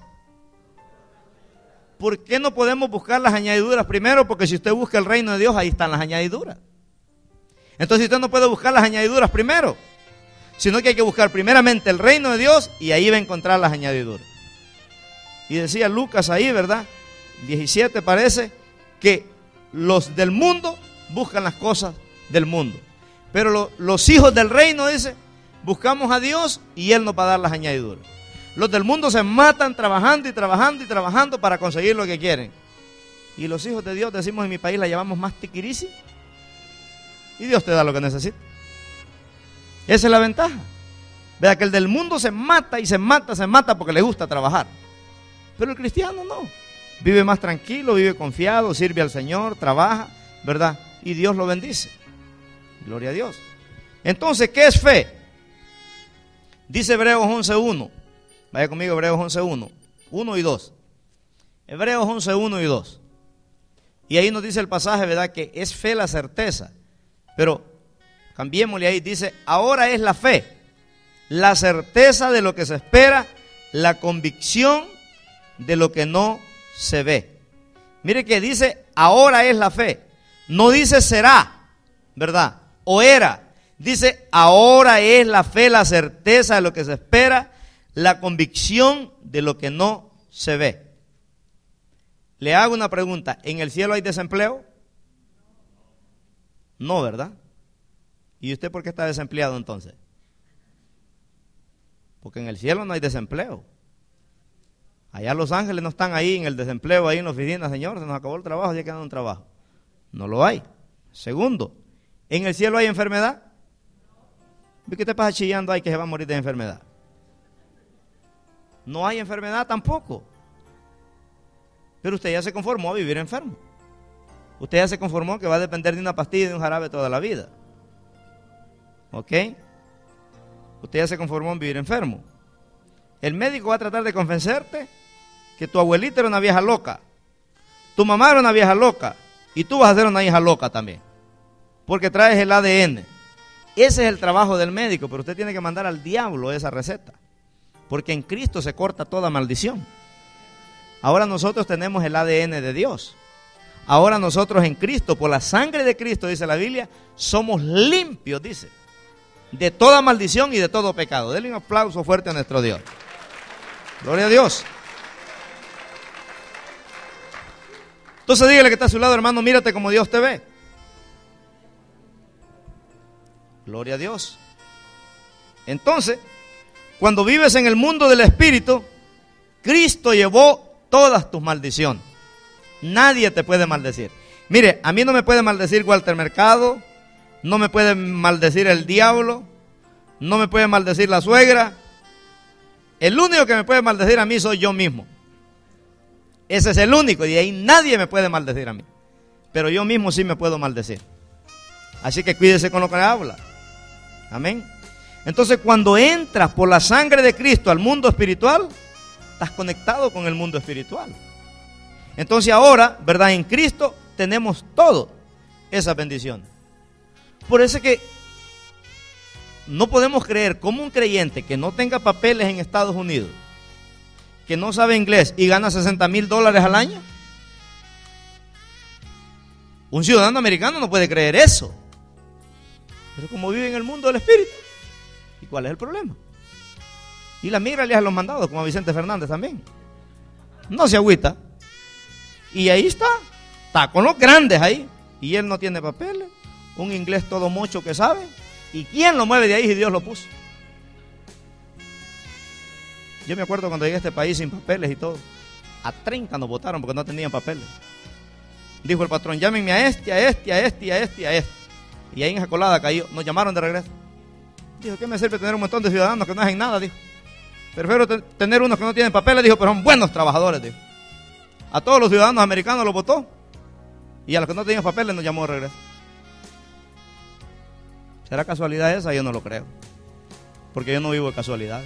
¿por qué no podemos buscar las añadiduras primero? Porque si usted busca el reino de Dios, ahí están las añadiduras. Entonces usted no puede buscar las añadiduras primero, sino que hay que buscar primeramente el reino de Dios y ahí va a encontrar las añadiduras. Y decía Lucas ahí, ¿verdad? diecisiete parece, que los del mundo buscan las cosas del mundo. Pero lo, los hijos del reino, dice, buscamos a Dios y Él nos va a dar las añadiduras. Los del mundo se matan trabajando y trabajando y trabajando para conseguir lo que quieren. Y los hijos de Dios, decimos en mi país, la llamamos más tiquirisi. Y Dios te da lo que necesitas. Esa es la ventaja. Vea que el del mundo se mata y se mata, se mata porque le gusta trabajar. Pero el cristiano no. Vive más tranquilo, vive confiado, sirve al Señor, trabaja, ¿verdad? Y Dios lo bendice. Gloria a Dios. Entonces, ¿qué es fe? Dice Hebreos once uno. Vaya conmigo, Hebreos once uno. uno y dos. Hebreos once uno y dos. Y ahí nos dice el pasaje, ¿verdad? Que es fe la certeza. Pero cambiémosle ahí, dice, ahora es la fe, la certeza de lo que se espera, la convicción de lo que no se ve. Mire que dice, ahora es la fe. No dice será, ¿verdad? O era. Dice, ahora es la fe, la certeza de lo que se espera, la convicción de lo que no se ve. Le hago una pregunta, ¿en el cielo hay desempleo? No, ¿verdad? ¿Y usted por qué está desempleado entonces? Porque en el cielo no hay desempleo. Allá Los Ángeles no están ahí en el desempleo, ahí en la oficina, Señor, se nos acabó el trabajo, ya queda un trabajo. No lo hay. Segundo, ¿en el cielo hay enfermedad? ¿Qué te pasa chillando ahí que se va a morir de enfermedad? No hay enfermedad tampoco. Pero usted ya se conformó a vivir enfermo. Usted ya se conformó que va a depender de una pastilla y de un jarabe toda la vida. ¿Ok? Usted ya se conformó en vivir enfermo. El médico va a tratar de convencerte que tu abuelita era una vieja loca, tu mamá era una vieja loca y tú vas a ser una hija loca también, porque traes el A D N. Ese es el trabajo del médico, pero usted tiene que mandar al diablo esa receta, porque en Cristo se corta toda maldición. Ahora nosotros tenemos el A D N de Dios. Ahora nosotros en Cristo, por la sangre de Cristo, dice la Biblia, somos limpios, dice, de toda maldición y de todo pecado. Denle un aplauso fuerte a nuestro Dios. Gloria a Dios. Entonces dígale que está a su lado, hermano, mírate como Dios te ve. Gloria a Dios. Entonces, cuando vives en el mundo del Espíritu, Cristo llevó todas tus maldiciones. Nadie te puede maldecir. Mire, a mí no me puede maldecir Walter Mercado, no me puede maldecir el diablo, no me puede maldecir la suegra. El único que me puede maldecir a mí soy yo mismo. Ese es el único, y de ahí nadie me puede maldecir a mí. Pero yo mismo sí me puedo maldecir. Así que cuídese con lo que habla. Amén. Entonces, cuando entras por la sangre de Cristo al mundo espiritual, estás conectado con el mundo espiritual. Entonces ahora, ¿verdad? En Cristo tenemos todo esas bendiciones. Por eso es que no podemos creer como un creyente que no tenga papeles en Estados Unidos, que no sabe inglés y gana sesenta mil dólares al año. Un ciudadano americano no puede creer eso. Pero como vive en el mundo del Espíritu, ¿y cuál es el problema? Y la migra le hace los mandados, como a Vicente Fernández también. No se agüita. Y ahí está, está con los grandes ahí. Y él no tiene papeles, un inglés todo mocho que sabe. ¿Y quién lo mueve de ahí si Dios lo puso? Yo me acuerdo cuando llegué a este país sin papeles y todo. A treinta nos votaron porque no tenían papeles. Dijo el patrón, llámenme a este, a este, a este, a este, a este. Y ahí en esa colada cayó, nos llamaron de regreso. Dijo, ¿qué me sirve tener un montón de ciudadanos que no hacen nada? Dijo, prefiero te- tener unos que no tienen papeles, dijo, pero son buenos trabajadores, dijo. A todos los ciudadanos americanos los votó y a los que no tenían papeles nos llamó de regreso. ¿Será casualidad esa? Yo no lo creo. Porque yo no vivo de casualidad.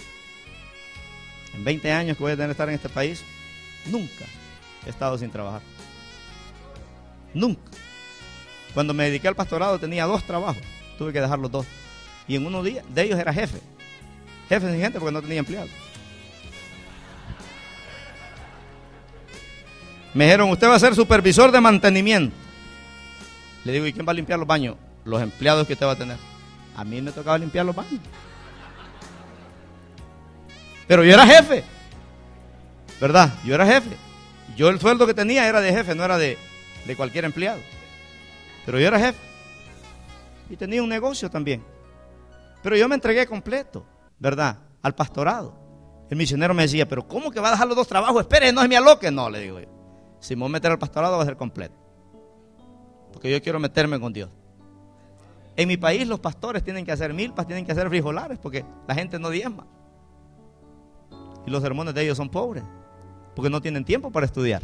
En veinte años que voy a tener que estar en este país, nunca he estado sin trabajar. Nunca. Cuando me dediqué al pastorado tenía dos trabajos. Tuve que dejar los dos. Y en uno de ellos era jefe. Jefe sin gente porque no tenía empleados. Me dijeron, usted va a ser supervisor de mantenimiento. Le digo, ¿y quién va a limpiar los baños? Los empleados que usted va a tener. A mí me tocaba limpiar los baños. Pero yo era jefe. ¿Verdad? Yo era jefe. Yo el sueldo que tenía era de jefe, no era de, de cualquier empleado. Pero yo era jefe. Y tenía un negocio también. Pero yo me entregué completo, ¿verdad? Al pastorado. El misionero me decía, pero ¿cómo que va a dejar los dos trabajos? Espere, no se me aloque. No, le digo yo. Si me voy a meter al pastorado va a ser completo. Porque yo quiero meterme con Dios. En mi país los pastores tienen que hacer milpas, tienen que hacer frijolares, porque la gente no diezma. Y los sermones de ellos son pobres, porque no tienen tiempo para estudiar.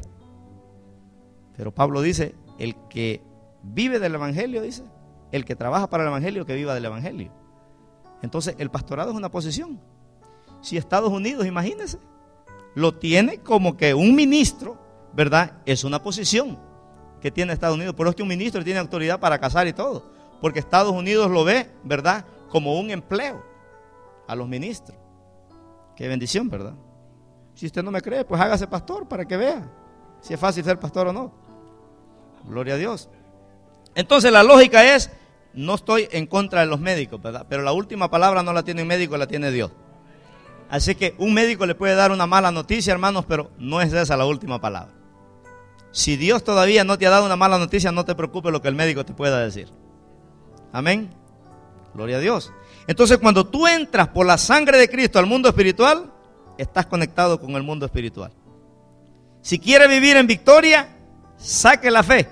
Pero Pablo dice, el que vive del evangelio, dice, el que trabaja para el evangelio, que viva del evangelio. Entonces el pastorado es una posición. Si Estados Unidos, imagínense, lo tiene como que un ministro, ¿verdad? Es una posición que tiene Estados Unidos. Por eso es que un ministro tiene autoridad para casar y todo, porque Estados Unidos lo ve, ¿verdad?, como un empleo a los ministros. Qué bendición, ¿verdad? Si usted no me cree, pues hágase pastor para que vea si es fácil ser pastor o no. Gloria a Dios. Entonces la lógica es, no estoy en contra de los médicos, ¿verdad? Pero la última palabra no la tiene un médico, la tiene Dios. Así que un médico le puede dar una mala noticia, hermanos, pero no es esa la última palabra. Si Dios todavía no te ha dado una mala noticia, no te preocupes lo que el médico te pueda decir. Amén. Gloria a Dios. Entonces cuando tú entras por la sangre de Cristo al mundo espiritual, estás conectado con el mundo espiritual. Si quiere vivir en victoria, saque la fe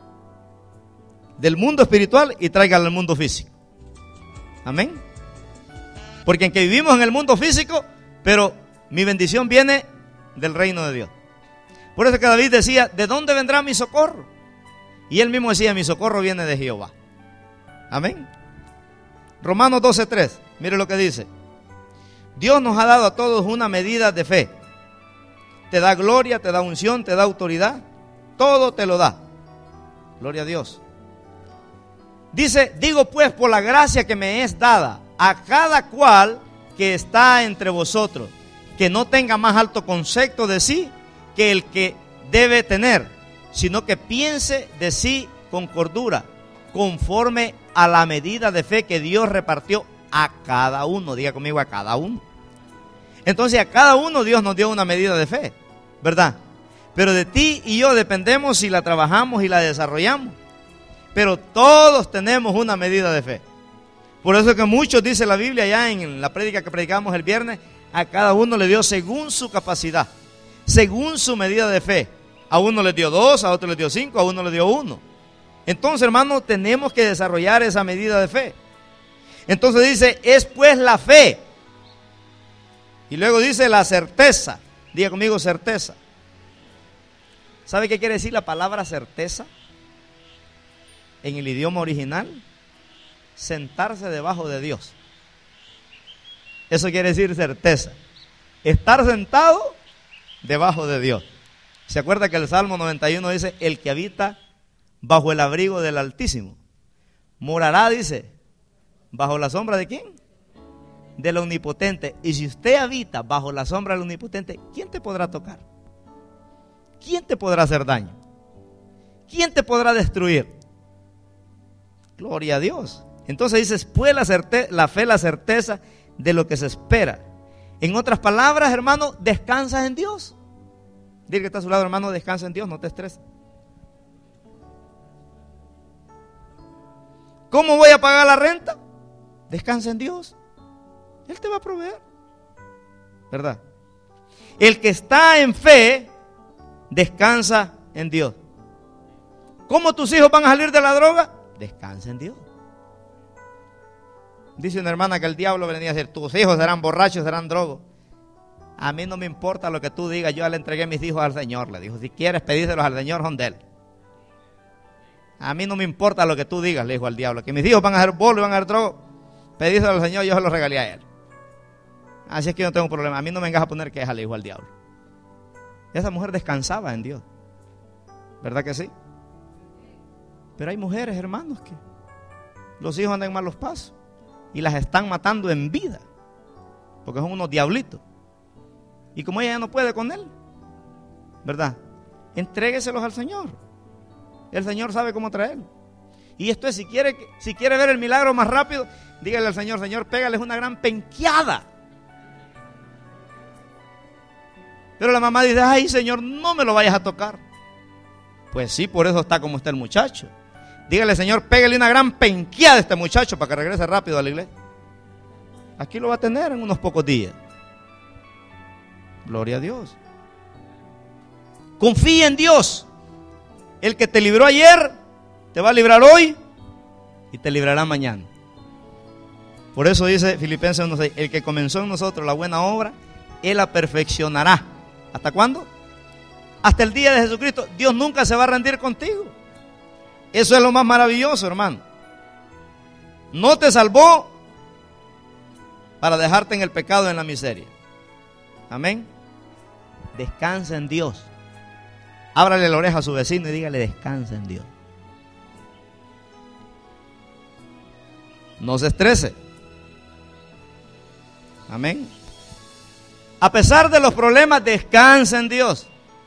del mundo espiritual y tráigala al mundo físico. Amén. Porque en que vivimos en el mundo físico, pero mi bendición viene del reino de Dios. Por eso que David decía, ¿de dónde vendrá mi socorro? Y él mismo decía, mi socorro viene de Jehová. Amén. Romanos doce tres, mire lo que dice. Dios nos ha dado a todos una medida de fe. Te da gloria, te da unción, te da autoridad. Todo te lo da. Gloria a Dios. Dice, digo pues por la gracia que me es dada a cada cual que está entre vosotros, que no tenga más alto concepto de sí que el que debe tener, sino que piense de sí con cordura, conforme a la medida de fe que Dios repartió a cada uno. Diga conmigo, a cada uno. Entonces a cada uno Dios nos dio una medida de fe, ¿verdad? Pero de ti y yo dependemos si la trabajamos y la desarrollamos. Pero todos tenemos una medida de fe. Por eso es que muchos, dice la Biblia ya en la prédica que predicamos el viernes, a cada uno le dio según su capacidad, según su medida de fe. A uno le dio dos, a otro le dio cinco, a uno le dio uno. Entonces, hermanos, tenemos que desarrollar esa medida de fe. Entonces dice, es pues la fe. Y luego dice la certeza. Diga conmigo, certeza. ¿Sabe qué quiere decir la palabra certeza? En el idioma original, sentarse debajo de Dios. Eso quiere decir certeza. Estar sentado debajo de Dios. ¿Se acuerda que el Salmo noventa y uno dice, el que habita bajo el abrigo del Altísimo morará, dice, bajo la sombra de quién? Del Omnipotente. Y si usted habita bajo la sombra del Omnipotente, ¿quién te podrá tocar? ¿Quién te podrá hacer daño? ¿Quién te podrá destruir? Gloria a Dios. Entonces dices, pues la, certe- la fe, la certeza de lo que se espera. En otras palabras, hermano, descansas en Dios. Dile que está a su lado, hermano, descansa en Dios, no te estreses. ¿Cómo voy a pagar la renta? Descansa en Dios. Él te va a proveer. ¿Verdad? El que está en fe, descansa en Dios. ¿Cómo tus hijos van a salir de la droga? Descansa en Dios. Dice una hermana que el diablo venía a decir, tus hijos serán borrachos, serán drogos. A mí no me importa lo que tú digas, yo ya le entregué mis hijos al Señor. Le dijo, si quieres pedírselos al Señor, son de Él. A mí no me importa lo que tú digas, le dijo al diablo. Que mis hijos van a hacer bolo y van a hacer droga. Pedíselo al Señor, yo se lo regalé a él. Así es que yo no tengo problema. A mí no me vengas a poner queja, le dijo al diablo. Esa mujer descansaba en Dios. ¿Verdad que sí? Pero hay mujeres, hermanos, que los hijos andan en malos pasos y las están matando en vida, porque son unos diablitos. Y como ella ya no puede con él, ¿verdad? Entrégueselos al Señor. El Señor sabe cómo traerlo. Y esto es, si quiere, si quiere ver el milagro más rápido, dígale al Señor: Señor, pégales una gran penqueada. Pero la mamá dice: ay, Señor, no me lo vayas a tocar. Pues sí, por eso está como está el muchacho. Dígale: Señor, pégale una gran penqueada a este muchacho para que regrese rápido a la iglesia. Aquí lo va a tener en unos pocos días. Gloria a Dios. Confía en Dios. El que te libró ayer, te va a librar hoy y te librará mañana. Por eso dice Filipenses uno seis: el que comenzó en nosotros la buena obra, Él la perfeccionará. ¿Hasta cuándo? Hasta el día de Jesucristo. Dios nunca se va a rendir contigo. Eso es lo más maravilloso, hermano. No te salvó para dejarte en el pecado, en la miseria. Amén. Descansa en Dios. Ábrale la oreja a su vecino y dígale: descansa en Dios. No se estrese. Amén. A pesar de los problemas, descansa en Dios.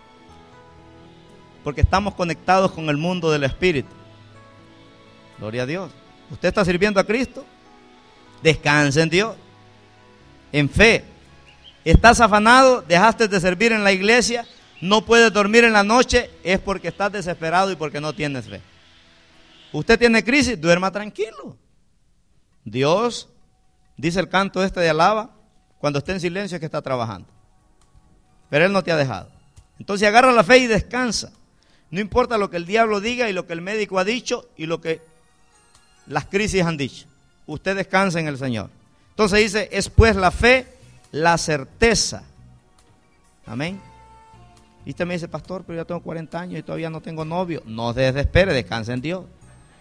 Porque estamos conectados con el mundo del Espíritu. Gloria a Dios. ¿Usted está sirviendo a Cristo? Descansa en Dios. En fe. ¿Estás afanado? ¿Dejaste de servir en la iglesia? ¿No puedes dormir en la noche? Es porque estás desesperado y porque no tienes fe. ¿Usted tiene crisis? Duerma tranquilo. Dios, dice el canto este de alaba, cuando esté en silencio es que está trabajando. Pero Él no te ha dejado. Entonces agarra la fe y descansa. No importa lo que el diablo diga y lo que el médico ha dicho y lo que las crisis han dicho. Usted descansa en el Señor. Entonces dice: es pues la fe, la certeza. Amén. Y usted me dice: pastor, pero yo tengo cuarenta años y todavía no tengo novio. No se desespere, descansa en Dios.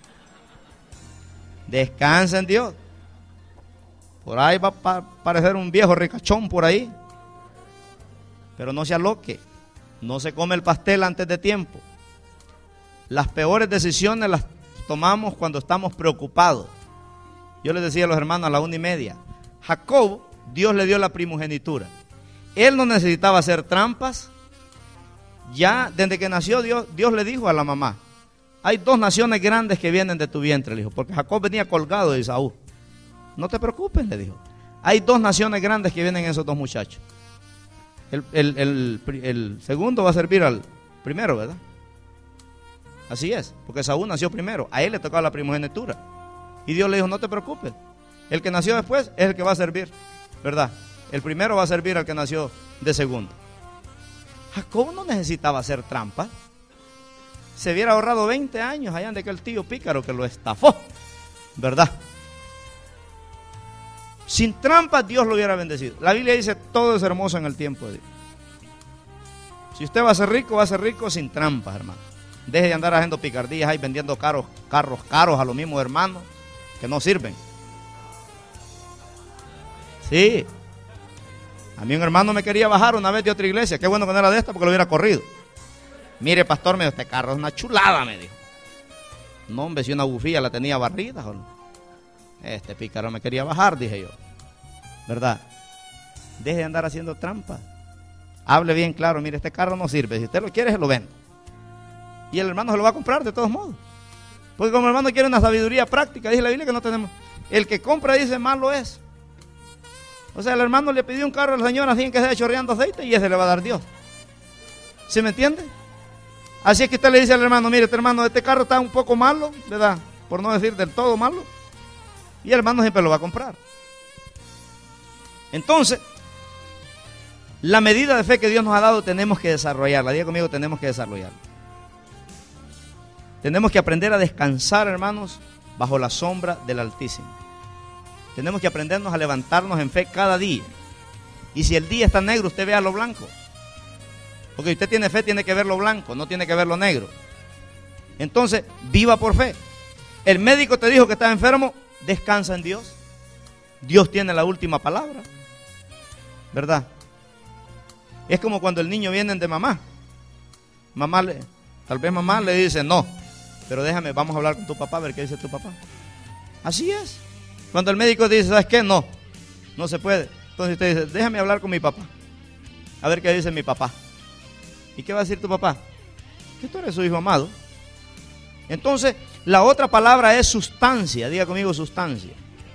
Descansa en Dios. Por ahí va a parecer un viejo ricachón por ahí. Pero no se aloque. No se come el pastel antes de tiempo. Las peores decisiones las tomamos cuando estamos preocupados. Yo les decía a los hermanos a la una y media: Jacob, Dios le dio la primogenitura. Él no necesitaba hacer trampas. Ya desde que nació Dios, Dios le dijo a la mamá: hay dos naciones grandes que vienen de tu vientre, le dijo, porque Jacob venía colgado de Esaú. No te preocupes, le dijo. Hay dos naciones grandes que vienen esos dos muchachos. El, el, el, el segundo va a servir al primero, ¿verdad? Así es, porque Esaú nació primero, a él le tocaba la primogenitura. Y Dios le dijo: no te preocupes, el que nació después es el que va a servir, ¿verdad? El primero va a servir al que nació de segundo. Jacob no necesitaba hacer trampa. Se hubiera ahorrado veinte años allá de aquel tío pícaro que lo estafó, ¿verdad? Sin trampas Dios lo hubiera bendecido. La Biblia dice: todo es hermoso en el tiempo de Dios. Si usted va a ser rico, va a ser rico sin trampas, hermano. Deje de andar haciendo picardías ahí vendiendo caros, carros caros a los mismos hermanos que no sirven. Sí. A mí un hermano me quería bajar una vez de otra iglesia. Qué bueno que no era de esta porque lo hubiera corrido. Mire, pastor, me dijo: este carro es una chulada, me dijo. No, hombre, si una bufía la tenía barrida. ¿O no? Este pícaro me quería bajar, dije yo. ¿Verdad? Deje de andar haciendo trampa. Hable bien claro: mire, este carro no sirve. Si usted lo quiere, se lo vende. Y el hermano se lo va a comprar de todos modos. Porque como el hermano quiere una sabiduría práctica, dice la Biblia que no tenemos. El que compra dice: malo es. O sea, el hermano le pidió un carro al Señor así en que se chorreando aceite y ese le va a dar Dios. ¿Sí me entiende? Así es que usted le dice al hermano: mire, este hermano, este carro está un poco malo, ¿verdad? Por no decir del todo malo. Y el hermano siempre lo va a comprar. Entonces, la medida de fe que Dios nos ha dado tenemos que desarrollarla. Diga conmigo: tenemos que desarrollarla. Tenemos que aprender a descansar, hermanos, bajo la sombra del Altísimo. Tenemos que aprendernos a levantarnos en fe cada día. Y si el día está negro, usted vea lo blanco. Porque usted tiene fe, tiene que ver lo blanco, no tiene que ver lo negro. Entonces, viva por fe. El médico te dijo que estás enfermo, descansa en Dios. Dios tiene la última palabra, ¿verdad? Es como cuando el niño viene de mamá. Mamá le, tal vez mamá le dice, no, pero déjame, vamos a hablar con tu papá, a ver qué dice tu papá. Así es. Cuando el médico dice, ¿sabes qué? No, no se puede. Entonces usted dice, déjame hablar con mi papá, a ver qué dice mi papá. ¿Y qué va a decir tu papá? Que tú eres su hijo amado. Entonces, la otra palabra es sustancia. Diga conmigo, sustancia.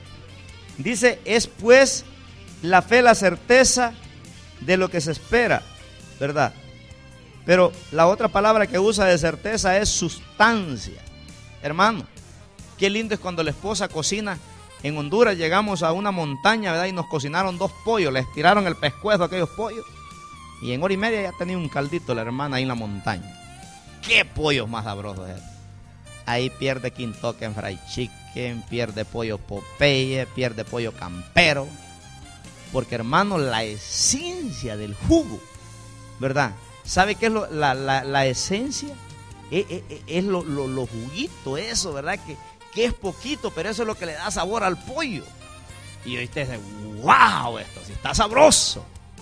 Dice, es pues la fe, la certeza de lo que se espera, ¿verdad? Pero la otra palabra que usa de certeza es sustancia. Hermano, qué lindo es cuando la esposa cocina. En Honduras llegamos a una montaña, ¿verdad? Y nos cocinaron dos pollos, les tiraron el pescuezo a aquellos pollos. Y en hora y media ya tenía un caldito la hermana ahí en la montaña. ¡Qué pollos más sabrosos es! Ahí pierde Quintoque en fried chicken, pierde pollo Popeye, pierde pollo campero. Porque, hermano, la esencia del jugo, ¿verdad? ¿Sabe qué es lo, la, la, la esencia? Es, es, es lo, lo, lo juguito, eso, ¿verdad? Que, que es poquito, pero eso es lo que le da sabor al pollo. Y usted dice, wow, esto sí está sabroso.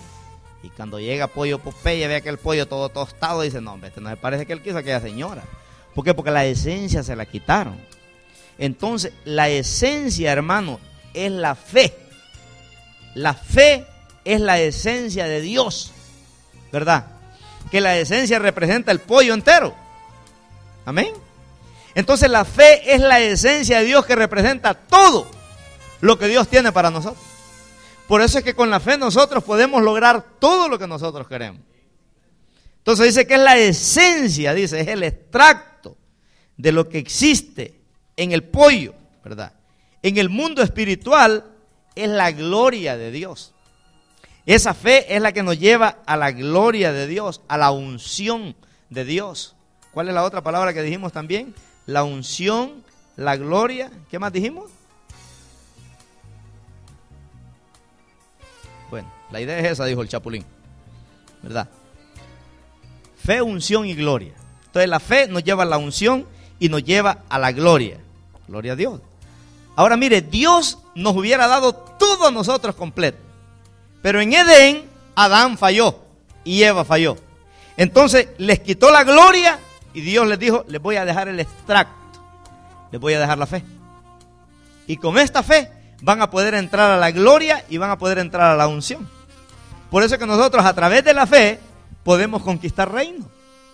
Y cuando llega pollo Popeye, ve aquel pollo todo tostado, dice, no, hombre, este no me parece que él quiso a aquella señora. ¿Por qué? Porque la esencia se la quitaron. Entonces, la esencia, hermano, es la fe. La fe es la esencia de Dios, ¿verdad? Que la esencia representa el pollo entero. Amén. Entonces, la fe es la esencia de Dios que representa todo lo que Dios tiene para nosotros. Por eso es que con la fe nosotros podemos lograr todo lo que nosotros queremos. Entonces dice que es la esencia, dice, es el extracto de lo que existe en el pollo, ¿verdad? En el mundo espiritual es la gloria de Dios. Esa fe es la que nos lleva a la gloria de Dios, a la unción de Dios. ¿Cuál es la otra palabra que dijimos también? La unción, la gloria. ¿Qué más dijimos? Bueno, la idea es esa, dijo el Chapulín, ¿verdad? Fe, unción y gloria. Entonces la fe nos lleva a la unción y nos lleva a la gloria. Gloria a Dios. Ahora mire, Dios nos hubiera dado todo a nosotros completo. Pero en Edén, Adán falló y Eva falló. Entonces les quitó la gloria y Dios les dijo, les voy a dejar el extracto. Les voy a dejar la fe. Y con esta fe van a poder entrar a la gloria y van a poder entrar a la unción. Por eso es que nosotros a través de la fe podemos conquistar reino.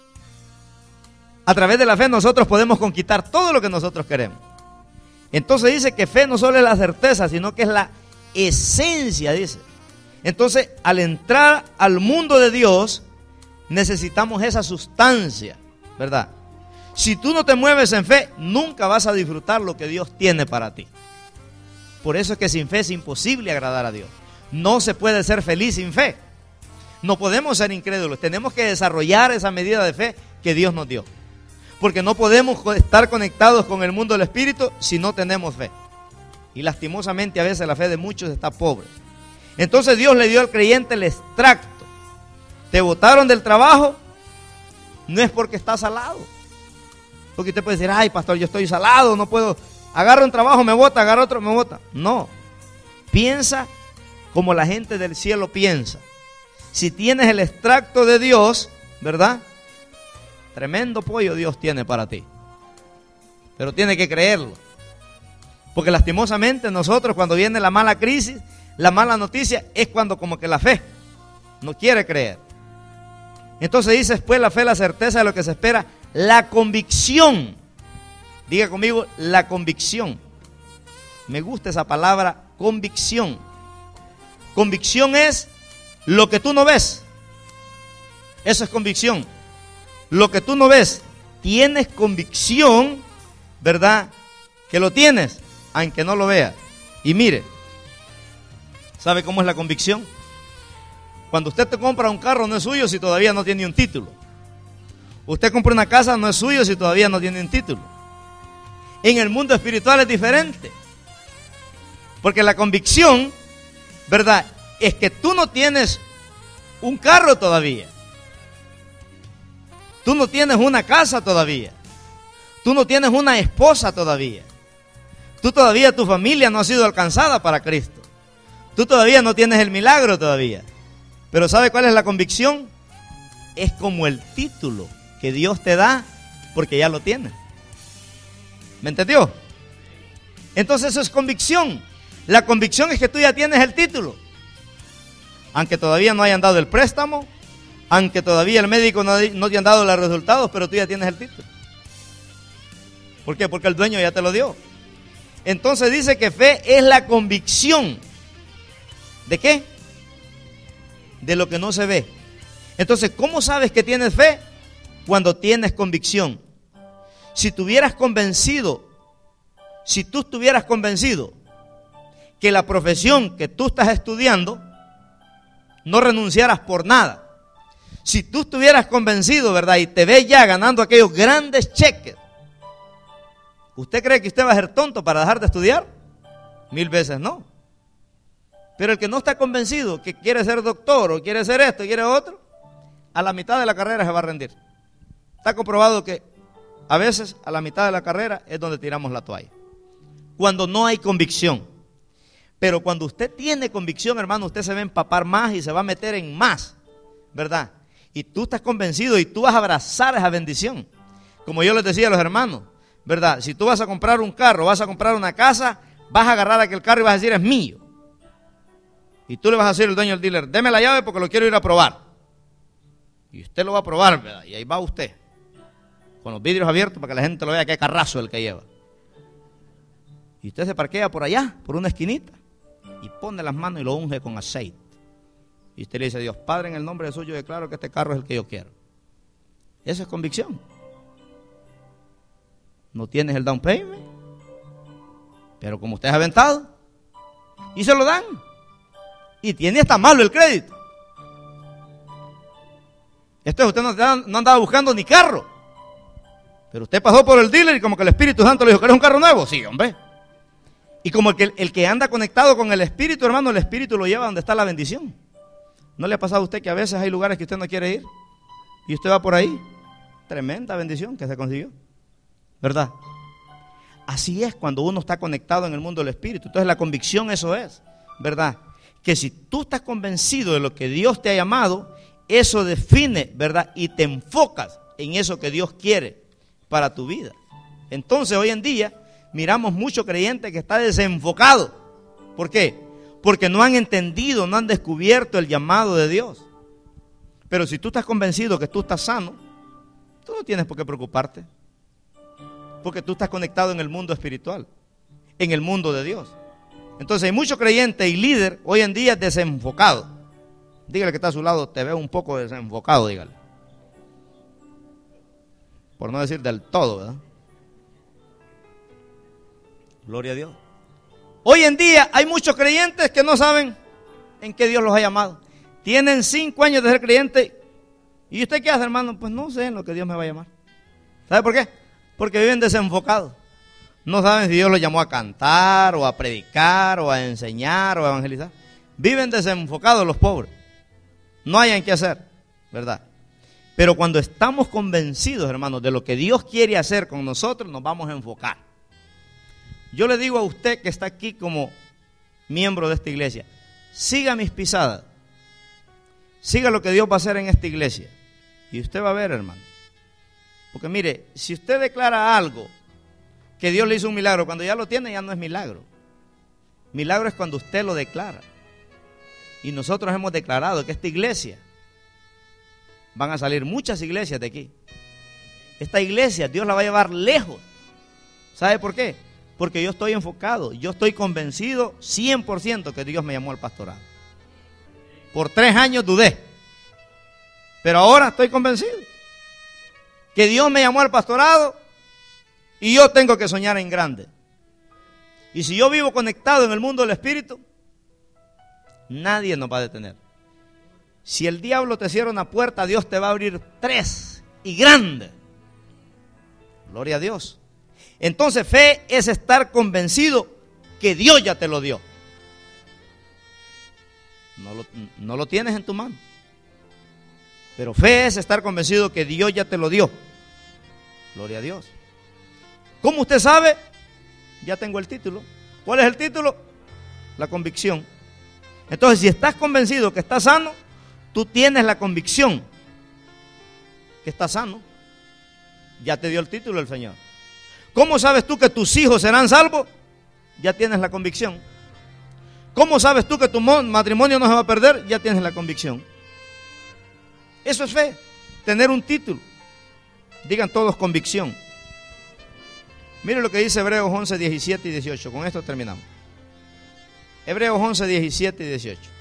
A través de la fe nosotros podemos conquistar todo lo que nosotros queremos. Entonces dice que fe no solo es la certeza, sino que es la esencia, dice. Entonces, al entrar al mundo de Dios, necesitamos esa sustancia, ¿verdad? Si tú no te mueves en fe, nunca vas a disfrutar lo que Dios tiene para ti. Por eso es que sin fe es imposible agradar a Dios. No se puede ser feliz sin fe. No podemos ser incrédulos. Tenemos que desarrollar esa medida de fe que Dios nos dio. Porque no podemos estar conectados con el mundo del espíritu si no tenemos fe. Y lastimosamente a veces la fe de muchos está pobre. Entonces Dios le dio al creyente el extracto. Te botaron del trabajo, no es porque estás salado. Porque usted puede decir, ay pastor, yo estoy salado, no puedo. Agarra un trabajo, me bota, agarra otro, me bota. No. Piensa como la gente del cielo piensa. Si tienes el extracto de Dios, ¿verdad? Tremendo pollo Dios tiene para ti. Pero tiene que creerlo. Porque lastimosamente nosotros cuando viene la mala crisis, la mala noticia es cuando como que la fe no quiere creer. Entonces dice después la fe, la certeza de lo que se espera, la convicción. Diga conmigo, la convicción. Me gusta esa palabra, convicción. Convicción es lo que tú no ves. Eso es convicción. Lo que tú no ves. Tienes convicción, ¿verdad? Que lo tienes, aunque no lo veas. Y mire, ¿sabe cómo es la convicción? Cuando usted te compra un carro no es suyo si todavía no tiene un título. Usted compra una casa no es suyo si todavía no tiene un título. En el mundo espiritual es diferente. Porque la convicción, ¿verdad? Es que tú no tienes un carro todavía. Tú no tienes una casa todavía. Tú no tienes una esposa todavía. Tú todavía, tu familia no ha sido alcanzada para Cristo. Tú todavía no tienes el milagro todavía. Pero ¿sabe cuál es la convicción? Es como el título que Dios te da porque ya lo tienes. ¿Me entendió? Entonces eso es convicción. La convicción es que tú ya tienes el título. Aunque todavía no hayan dado el préstamo, aunque todavía el médico no, no te han dado los resultados, pero tú ya tienes el título. ¿Por qué? Porque el dueño ya te lo dio. Entonces dice que fe es la convicción. ¿De qué? De lo que no se ve. Entonces, ¿cómo sabes que tienes fe? Cuando tienes convicción. Si tuvieras convencido, si tú estuvieras convencido que la profesión que tú estás estudiando, no renunciaras por nada. Si tú estuvieras convencido, ¿verdad? Y te ves ya ganando aquellos grandes cheques, ¿usted cree que usted va a ser tonto para dejar de estudiar? Mil veces no. Pero el que no está convencido que quiere ser doctor o quiere ser esto, quiere otro, a la mitad de la carrera se va a rendir. Está comprobado que a veces a la mitad de la carrera es donde tiramos la toalla. Cuando no hay convicción. Pero cuando usted tiene convicción, hermano, usted se va a empapar más y se va a meter en más, ¿verdad? Y tú estás convencido y tú vas a abrazar esa bendición. Como yo les decía a los hermanos, ¿verdad? Si tú vas a comprar un carro, vas a comprar una casa, vas a agarrar aquel carro y vas a decir, es mío. Y tú le vas a decir al dueño del dealer, deme la llave porque lo quiero ir a probar. Y usted lo va a probar, ¿verdad? Y ahí va usted, con los vidrios abiertos para que la gente lo vea qué carrazo es el que lleva. Y usted se parquea por allá, por una esquinita, y pone las manos y lo unge con aceite. Y usted le dice a Dios, Padre, en el nombre de Jesús yo declaro que este carro es el que yo quiero. Eso es convicción. No tienes el down payment, pero como usted es aventado, y se lo dan. Y tiene hasta malo el crédito. Esto es, usted no, no andaba buscando ni carro, pero usted pasó por el dealer y como que el Espíritu Santo le dijo que era un carro nuevo. Sí, hombre. Y como el que, el que anda conectado con el Espíritu, hermano, el Espíritu lo lleva donde está la bendición. ¿No le ha pasado a usted que a veces hay lugares que usted no quiere ir? Y usted va por ahí. Tremenda bendición que se consiguió, ¿verdad? Así es cuando uno está conectado en el mundo del Espíritu. Entonces la convicción eso es, ¿verdad? Que si tú estás convencido de lo que Dios te ha llamado, eso define, ¿verdad? Y te enfocas en eso que Dios quiere para tu vida. Entonces hoy en día miramos mucho creyente que está desenfocado. ¿Por qué? Porque no han entendido, no han descubierto el llamado de Dios. Pero si tú estás convencido que tú estás sano, tú no tienes por qué preocuparte. Porque tú estás conectado en el mundo espiritual, en el mundo de Dios. Entonces hay mucho creyente y líder hoy en día desenfocado. Dígale que está a su lado, te veo un poco desenfocado, dígale. Por no decir del todo, ¿verdad? Gloria a Dios. Hoy en día hay muchos creyentes que no saben en qué Dios los ha llamado. Tienen cinco años de ser creyente. ¿Y usted qué hace, hermano? Pues no sé en lo que Dios me va a llamar. ¿Sabe por qué? Porque viven desenfocados. No saben si Dios los llamó a cantar, o a predicar, o a enseñar, o a evangelizar. Viven desenfocados los pobres. No hayan qué hacer, ¿verdad? Pero cuando estamos convencidos, hermanos, de lo que Dios quiere hacer con nosotros, nos vamos a enfocar. Yo le digo a usted que está aquí como miembro de esta iglesia, siga mis pisadas, siga lo que Dios va a hacer en esta iglesia, y usted va a ver, hermano. Porque mire, si usted declara algo, que Dios le hizo un milagro, cuando ya lo tiene ya no es milagro. Milagro es cuando usted lo declara. Y nosotros hemos declarado que esta iglesia, van a salir muchas iglesias de aquí. Esta iglesia Dios la va a llevar lejos. ¿Sabe por qué? Porque yo estoy enfocado, yo estoy convencido cien por ciento que Dios me llamó al pastorado. Por tres años dudé, pero ahora estoy convencido que Dios me llamó al pastorado y yo tengo que soñar en grande. Y si yo vivo conectado en el mundo del Espíritu, nadie nos va a detener. Si el diablo te cierra una puerta, Dios te va a abrir tres y grande. Gloria a Dios. Entonces fe es estar convencido que Dios ya te lo dio. No lo, no lo tienes en tu mano. Pero fe es estar convencido que Dios ya te lo dio. Gloria a Dios. ¿Cómo usted sabe? Ya tengo el título. ¿Cuál es el título? La convicción. Entonces, si estás convencido que estás sano, tú tienes la convicción que estás sano. Ya te dio el título el Señor. ¿Cómo sabes tú que tus hijos serán salvos? Ya tienes la convicción. ¿Cómo sabes tú que tu matrimonio no se va a perder? Ya tienes la convicción. Eso es fe, tener un título. Digan todos convicción. Miren lo que dice Hebreos once, diecisiete y dieciocho. Con esto terminamos. Hebreos once, diecisiete y dieciocho.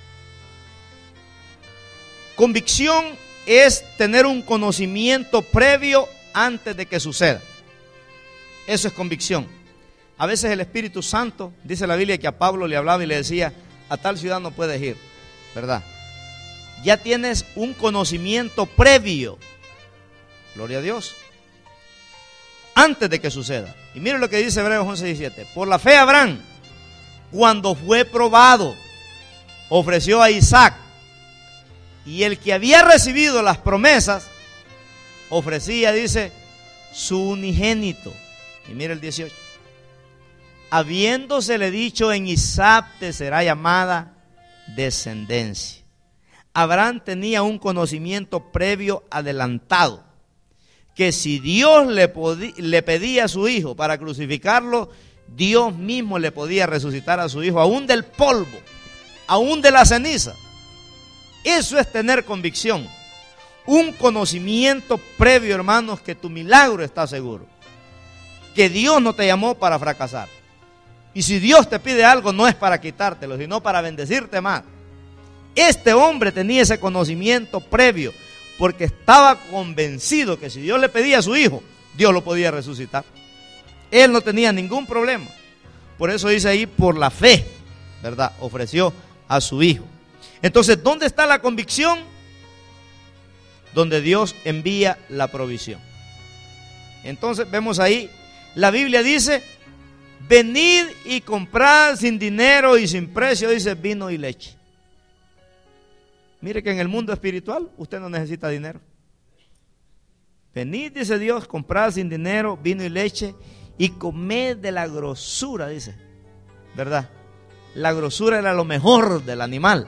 Convicción es tener un conocimiento previo antes de que suceda. Eso es convicción. A veces el Espíritu Santo, dice la Biblia que a Pablo le hablaba y le decía, a tal ciudad no puedes ir, ¿verdad? Ya tienes un conocimiento previo, gloria a Dios, antes de que suceda. Y miren lo que dice Hebreos once, diecisiete. Por la fe Abraham, cuando fue probado, ofreció a Isaac, y el que había recibido las promesas, ofrecía, dice, su unigénito. Y mira el dieciocho. Habiéndosele dicho, en Isaac te será llamada descendencia. Abraham tenía un conocimiento previo adelantado, que si Dios le, podía, le pedía a su hijo para crucificarlo, Dios mismo le podía resucitar a su hijo, aún del polvo, aún de la ceniza. Eso es tener convicción, un conocimiento previo, hermanos, que tu milagro está seguro, que Dios no te llamó para fracasar. Y si Dios te pide algo, no es para quitártelo, sino para bendecirte más. Este hombre tenía ese conocimiento previo, porque estaba convencido que si Dios le pedía a su hijo, Dios lo podía resucitar. Él no tenía ningún problema. Por eso dice ahí, por la fe, ¿verdad? Ofreció a su hijo. Entonces, ¿dónde está la convicción? Donde Dios envía la provisión. Entonces, vemos ahí, la Biblia dice, venid y comprad sin dinero y sin precio, dice, vino y leche. Mire que en el mundo espiritual usted no necesita dinero. Venid, dice Dios, comprad sin dinero vino y leche y comed de la grosura, dice, ¿verdad? La grosura era lo mejor del animal.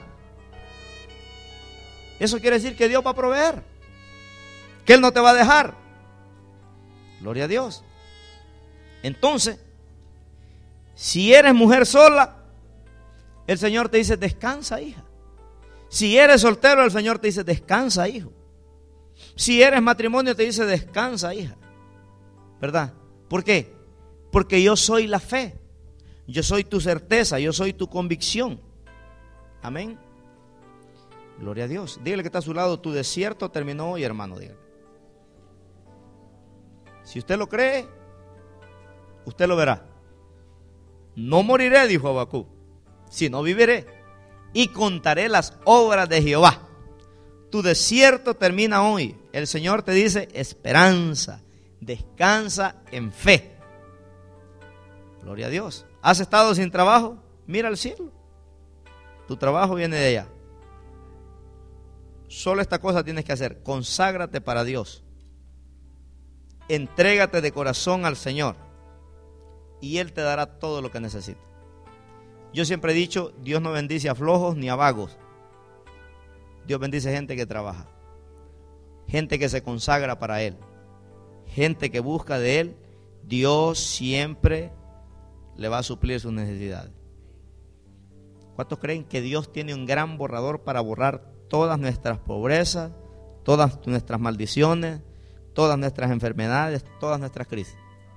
Eso quiere decir que Dios va a proveer, que Él no te va a dejar. Gloria a Dios. Entonces, si eres mujer sola, el Señor te dice, descansa, hija. Si eres soltero, el Señor te dice, descansa, hijo. Si eres matrimonio, te dice, descansa, hija. ¿Verdad? ¿Por qué? Porque yo soy la fe. Yo soy tu certeza, yo soy tu convicción. Amén. Gloria a Dios. Dígale que está a su lado, tu desierto terminó hoy, hermano. Dígale. Si usted lo cree, usted lo verá. No moriré, dijo Habacuc, sino viviré y contaré las obras de Jehová. Tu desierto termina hoy. El Señor te dice esperanza, descansa en fe. Gloria a Dios. ¿Has estado sin trabajo? Mira al cielo. Tu trabajo viene de allá. Solo esta cosa tienes que hacer: conságrate para Dios. Entrégate de corazón al Señor y Él te dará todo lo que necesitas. Yo siempre he dicho, Dios no bendice a flojos ni a vagos. Dios bendice gente que trabaja, gente que se consagra para Él, gente que busca de Él. Dios siempre le va a suplir sus necesidades. ¿Cuántos creen que Dios tiene un gran borrador para borrar todas nuestras pobrezas, todas nuestras maldiciones, todas nuestras enfermedades, todas nuestras crisis?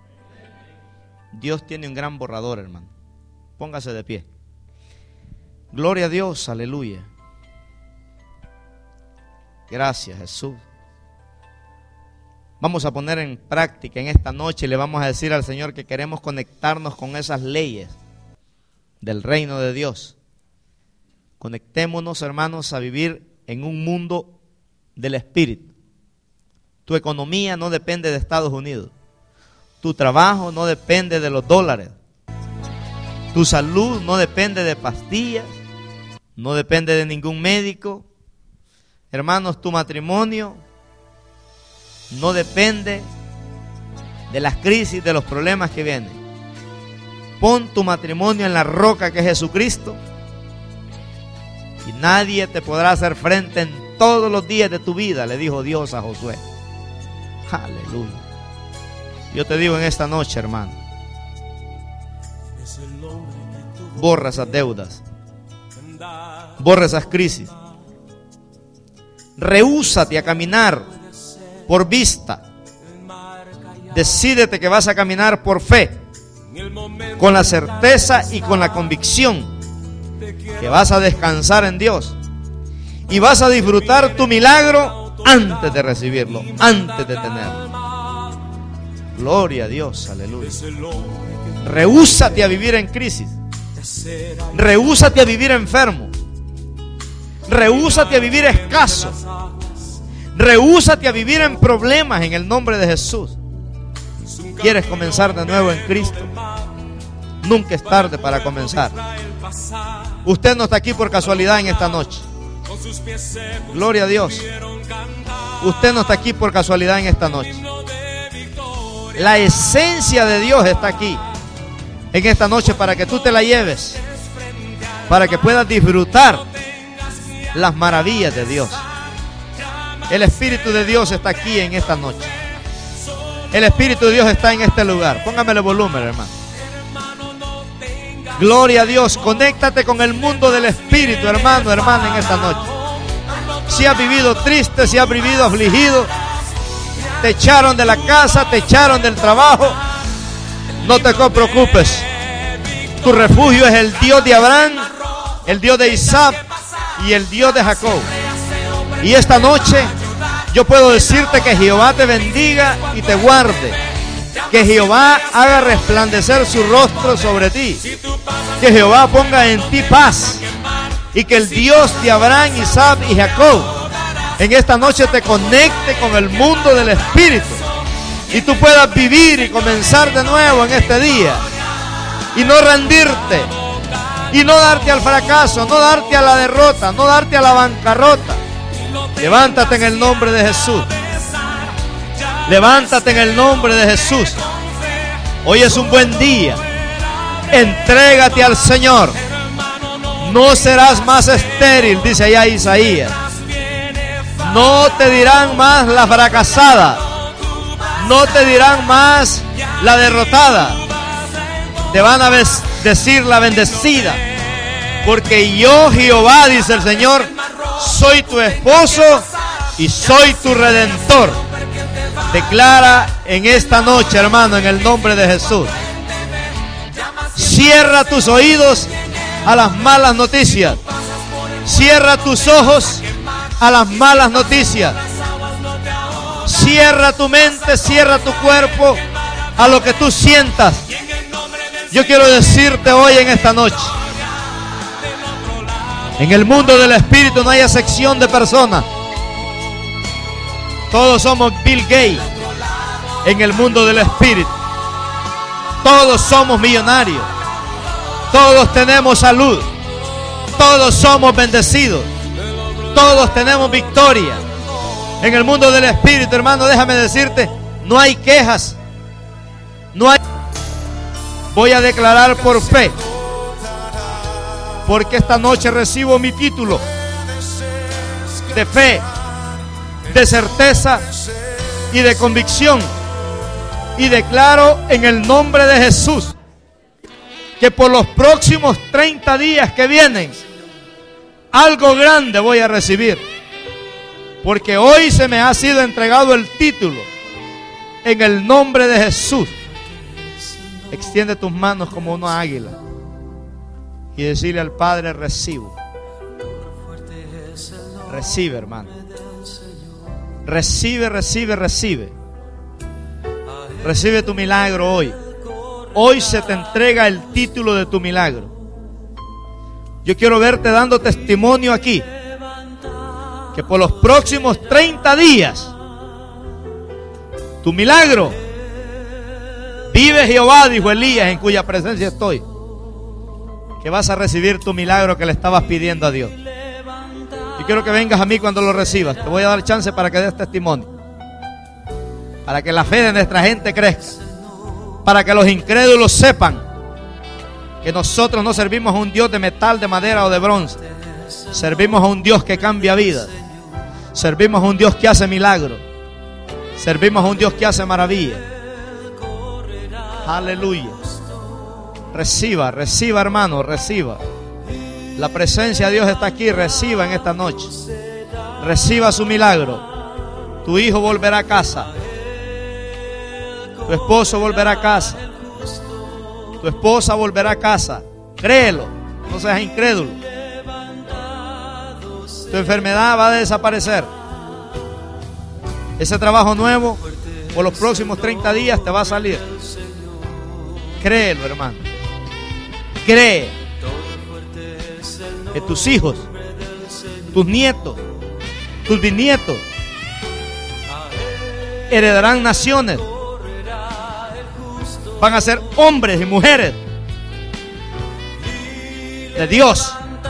Dios tiene un gran borrador, hermano. Póngase de pie. Gloria a Dios, aleluya. Gracias, Jesús. Vamos a poner en práctica en esta noche y le vamos a decir al Señor que queremos conectarnos con esas leyes del reino de Dios. Conectémonos, hermanos, a vivir en un mundo del Espíritu. Tu economía no depende de Estados Unidos. Tu trabajo no depende de los dólares. Tu salud no depende de pastillas, no depende de ningún médico. Hermanos, tu matrimonio no depende de las crisis, de los problemas que vienen. Pon tu matrimonio en la roca que es Jesucristo y nadie te podrá hacer frente en todos los días de tu vida, le dijo Dios a Josué. Aleluya. Yo te digo en esta noche, hermano, borra esas deudas, borra esas crisis, rehúsate a caminar por vista, decídete que vas a caminar por fe, con la certeza y con la convicción que vas a descansar en Dios y vas a disfrutar tu milagro antes de recibirlo, antes de tenerlo. Gloria a Dios, aleluya. Rehúsate a vivir en crisis, rehúsate a vivir enfermo, rehúsate a vivir escaso, rehúsate a vivir en problemas en el nombre de Jesús. ¿Quieres comenzar de nuevo en Cristo? Nunca es tarde para comenzar. Usted no está aquí por casualidad en esta noche. Gloria a Dios. Usted no está aquí por casualidad en esta noche. La esencia de Dios está aquí en esta noche para que tú te la lleves, para que puedas disfrutar las maravillas de Dios. El Espíritu de Dios está aquí en esta noche. El Espíritu de Dios está en este lugar. Póngamele volumen, hermano. Gloria a Dios. Conéctate con el mundo del Espíritu, hermano, hermana, en esta noche. Si has vivido triste, si has vivido afligido, te echaron de la casa, te echaron del trabajo, no te preocupes. Tu refugio es el Dios de Abraham, el Dios de Isaac y el Dios de Jacob. Y esta noche yo puedo decirte que Jehová te bendiga y te guarde, que Jehová haga resplandecer su rostro sobre ti, que Jehová ponga en ti paz, y que el Dios de Abraham, Isaac y Jacob en esta noche te conecte con el mundo del Espíritu y tú puedas vivir y comenzar de nuevo en este día y no rendirte y no darte al fracaso, no darte a la derrota, no darte a la bancarrota. Levántate en el nombre de Jesús. Levántate en el nombre de Jesús. Hoy es un buen día. Entrégate al Señor. No serás más estéril, dice allá Isaías. No te dirán más la fracasada. No te dirán más la derrotada. Te van a decir la bendecida. Porque yo, Jehová, dice el Señor, soy tu esposo y soy tu redentor. Declara en esta noche, hermano, en el nombre de Jesús. Cierra tus oídos a las malas noticias. Cierra tus ojos a las malas noticias. Cierra tu mente, cierra tu cuerpo a lo que tú sientas. Yo quiero decirte hoy en esta noche, en el mundo del Espíritu no hay excepción de personas. Todos somos Bill Gates en el mundo del Espíritu. Todos somos millonarios. Todos tenemos salud. Todos somos bendecidos. Todos tenemos victoria. En el mundo del Espíritu, hermano, déjame decirte, no hay quejas. No hay. Voy a declarar por fe, porque esta noche recibo mi título de fe, de certeza y de convicción. Y declaro en el nombre de Jesús que por los próximos treinta días que vienen, algo grande voy a recibir. Porque hoy se me ha sido entregado el título en el nombre de Jesús. Extiende tus manos como una águila y decirle al Padre: recibo. Recibe, hermano. Recibe, recibe, recibe. Recibe tu milagro hoy. Hoy se te entrega el título de tu milagro. Yo quiero verte dando testimonio aquí, que por los próximos treinta días, tu milagro, vive Jehová, dijo Elías, en cuya presencia estoy, que vas a recibir tu milagro que le estabas pidiendo a Dios. Yo quiero que vengas a mí cuando lo recibas. Te voy a dar chance para que des testimonio, para que la fe de nuestra gente crezca. para que los incrédulos sepan que nosotros no servimos a un Dios de metal, de madera o de bronce. Servimos a un Dios que cambia vidas. Servimos a un Dios que hace milagros. Servimos a un Dios que hace maravillas. Aleluya. Reciba, reciba, hermano, reciba. La presencia de Dios está aquí. Reciba en esta noche. Reciba su milagro. Tu hijo volverá a casa. Tu esposo volverá a casa. Tu esposa volverá a casa. Créelo, no seas incrédulo. Tu enfermedad va a desaparecer. Ese trabajo nuevo por los próximos treinta días te va a salir. Créelo, hermano. Cree que tus hijos, tus nietos, tus bisnietos heredarán naciones. Van a ser hombres y mujeres de Dios.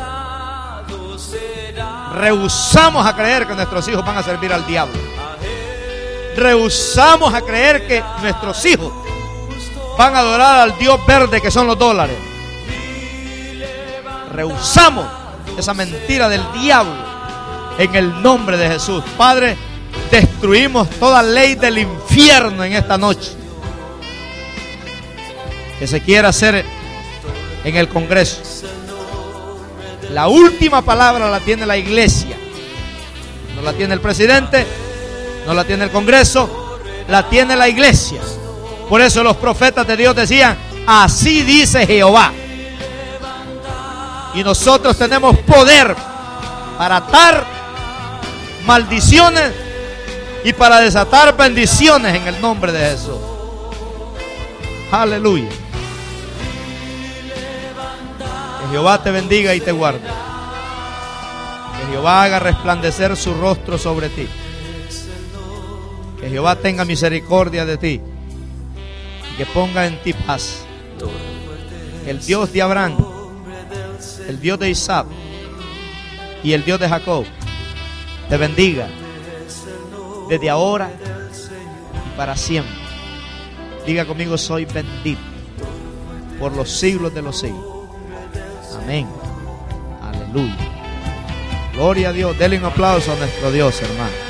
Rehusamos a creer que nuestros hijos van a servir al diablo. Rehusamos a creer que nuestros hijos van a adorar al Dios verde que son los dólares. Rehusamos esa mentira del diablo en el nombre de Jesús. Padre, destruimos toda ley del infierno en esta noche que se quiera hacer en el Congreso. La última palabra la tiene la iglesia. No la tiene el presidente, no la tiene el Congreso, la tiene la iglesia. Por eso los profetas de Dios decían: así dice Jehová. Y nosotros tenemos poder para atar maldiciones y para desatar bendiciones en el nombre de Jesús. Aleluya. Que Jehová te bendiga y te guarde. Que Jehová haga resplandecer su rostro sobre ti. Que Jehová tenga misericordia de ti y que ponga en ti paz. Que el Dios de Abraham, el Dios de Isaac y el Dios de Jacob te bendiga desde ahora y para siempre. Diga conmigo: soy bendito por los siglos de los siglos. Amén. Aleluya. Gloria a Dios. Denle un aplauso a nuestro Dios, hermano.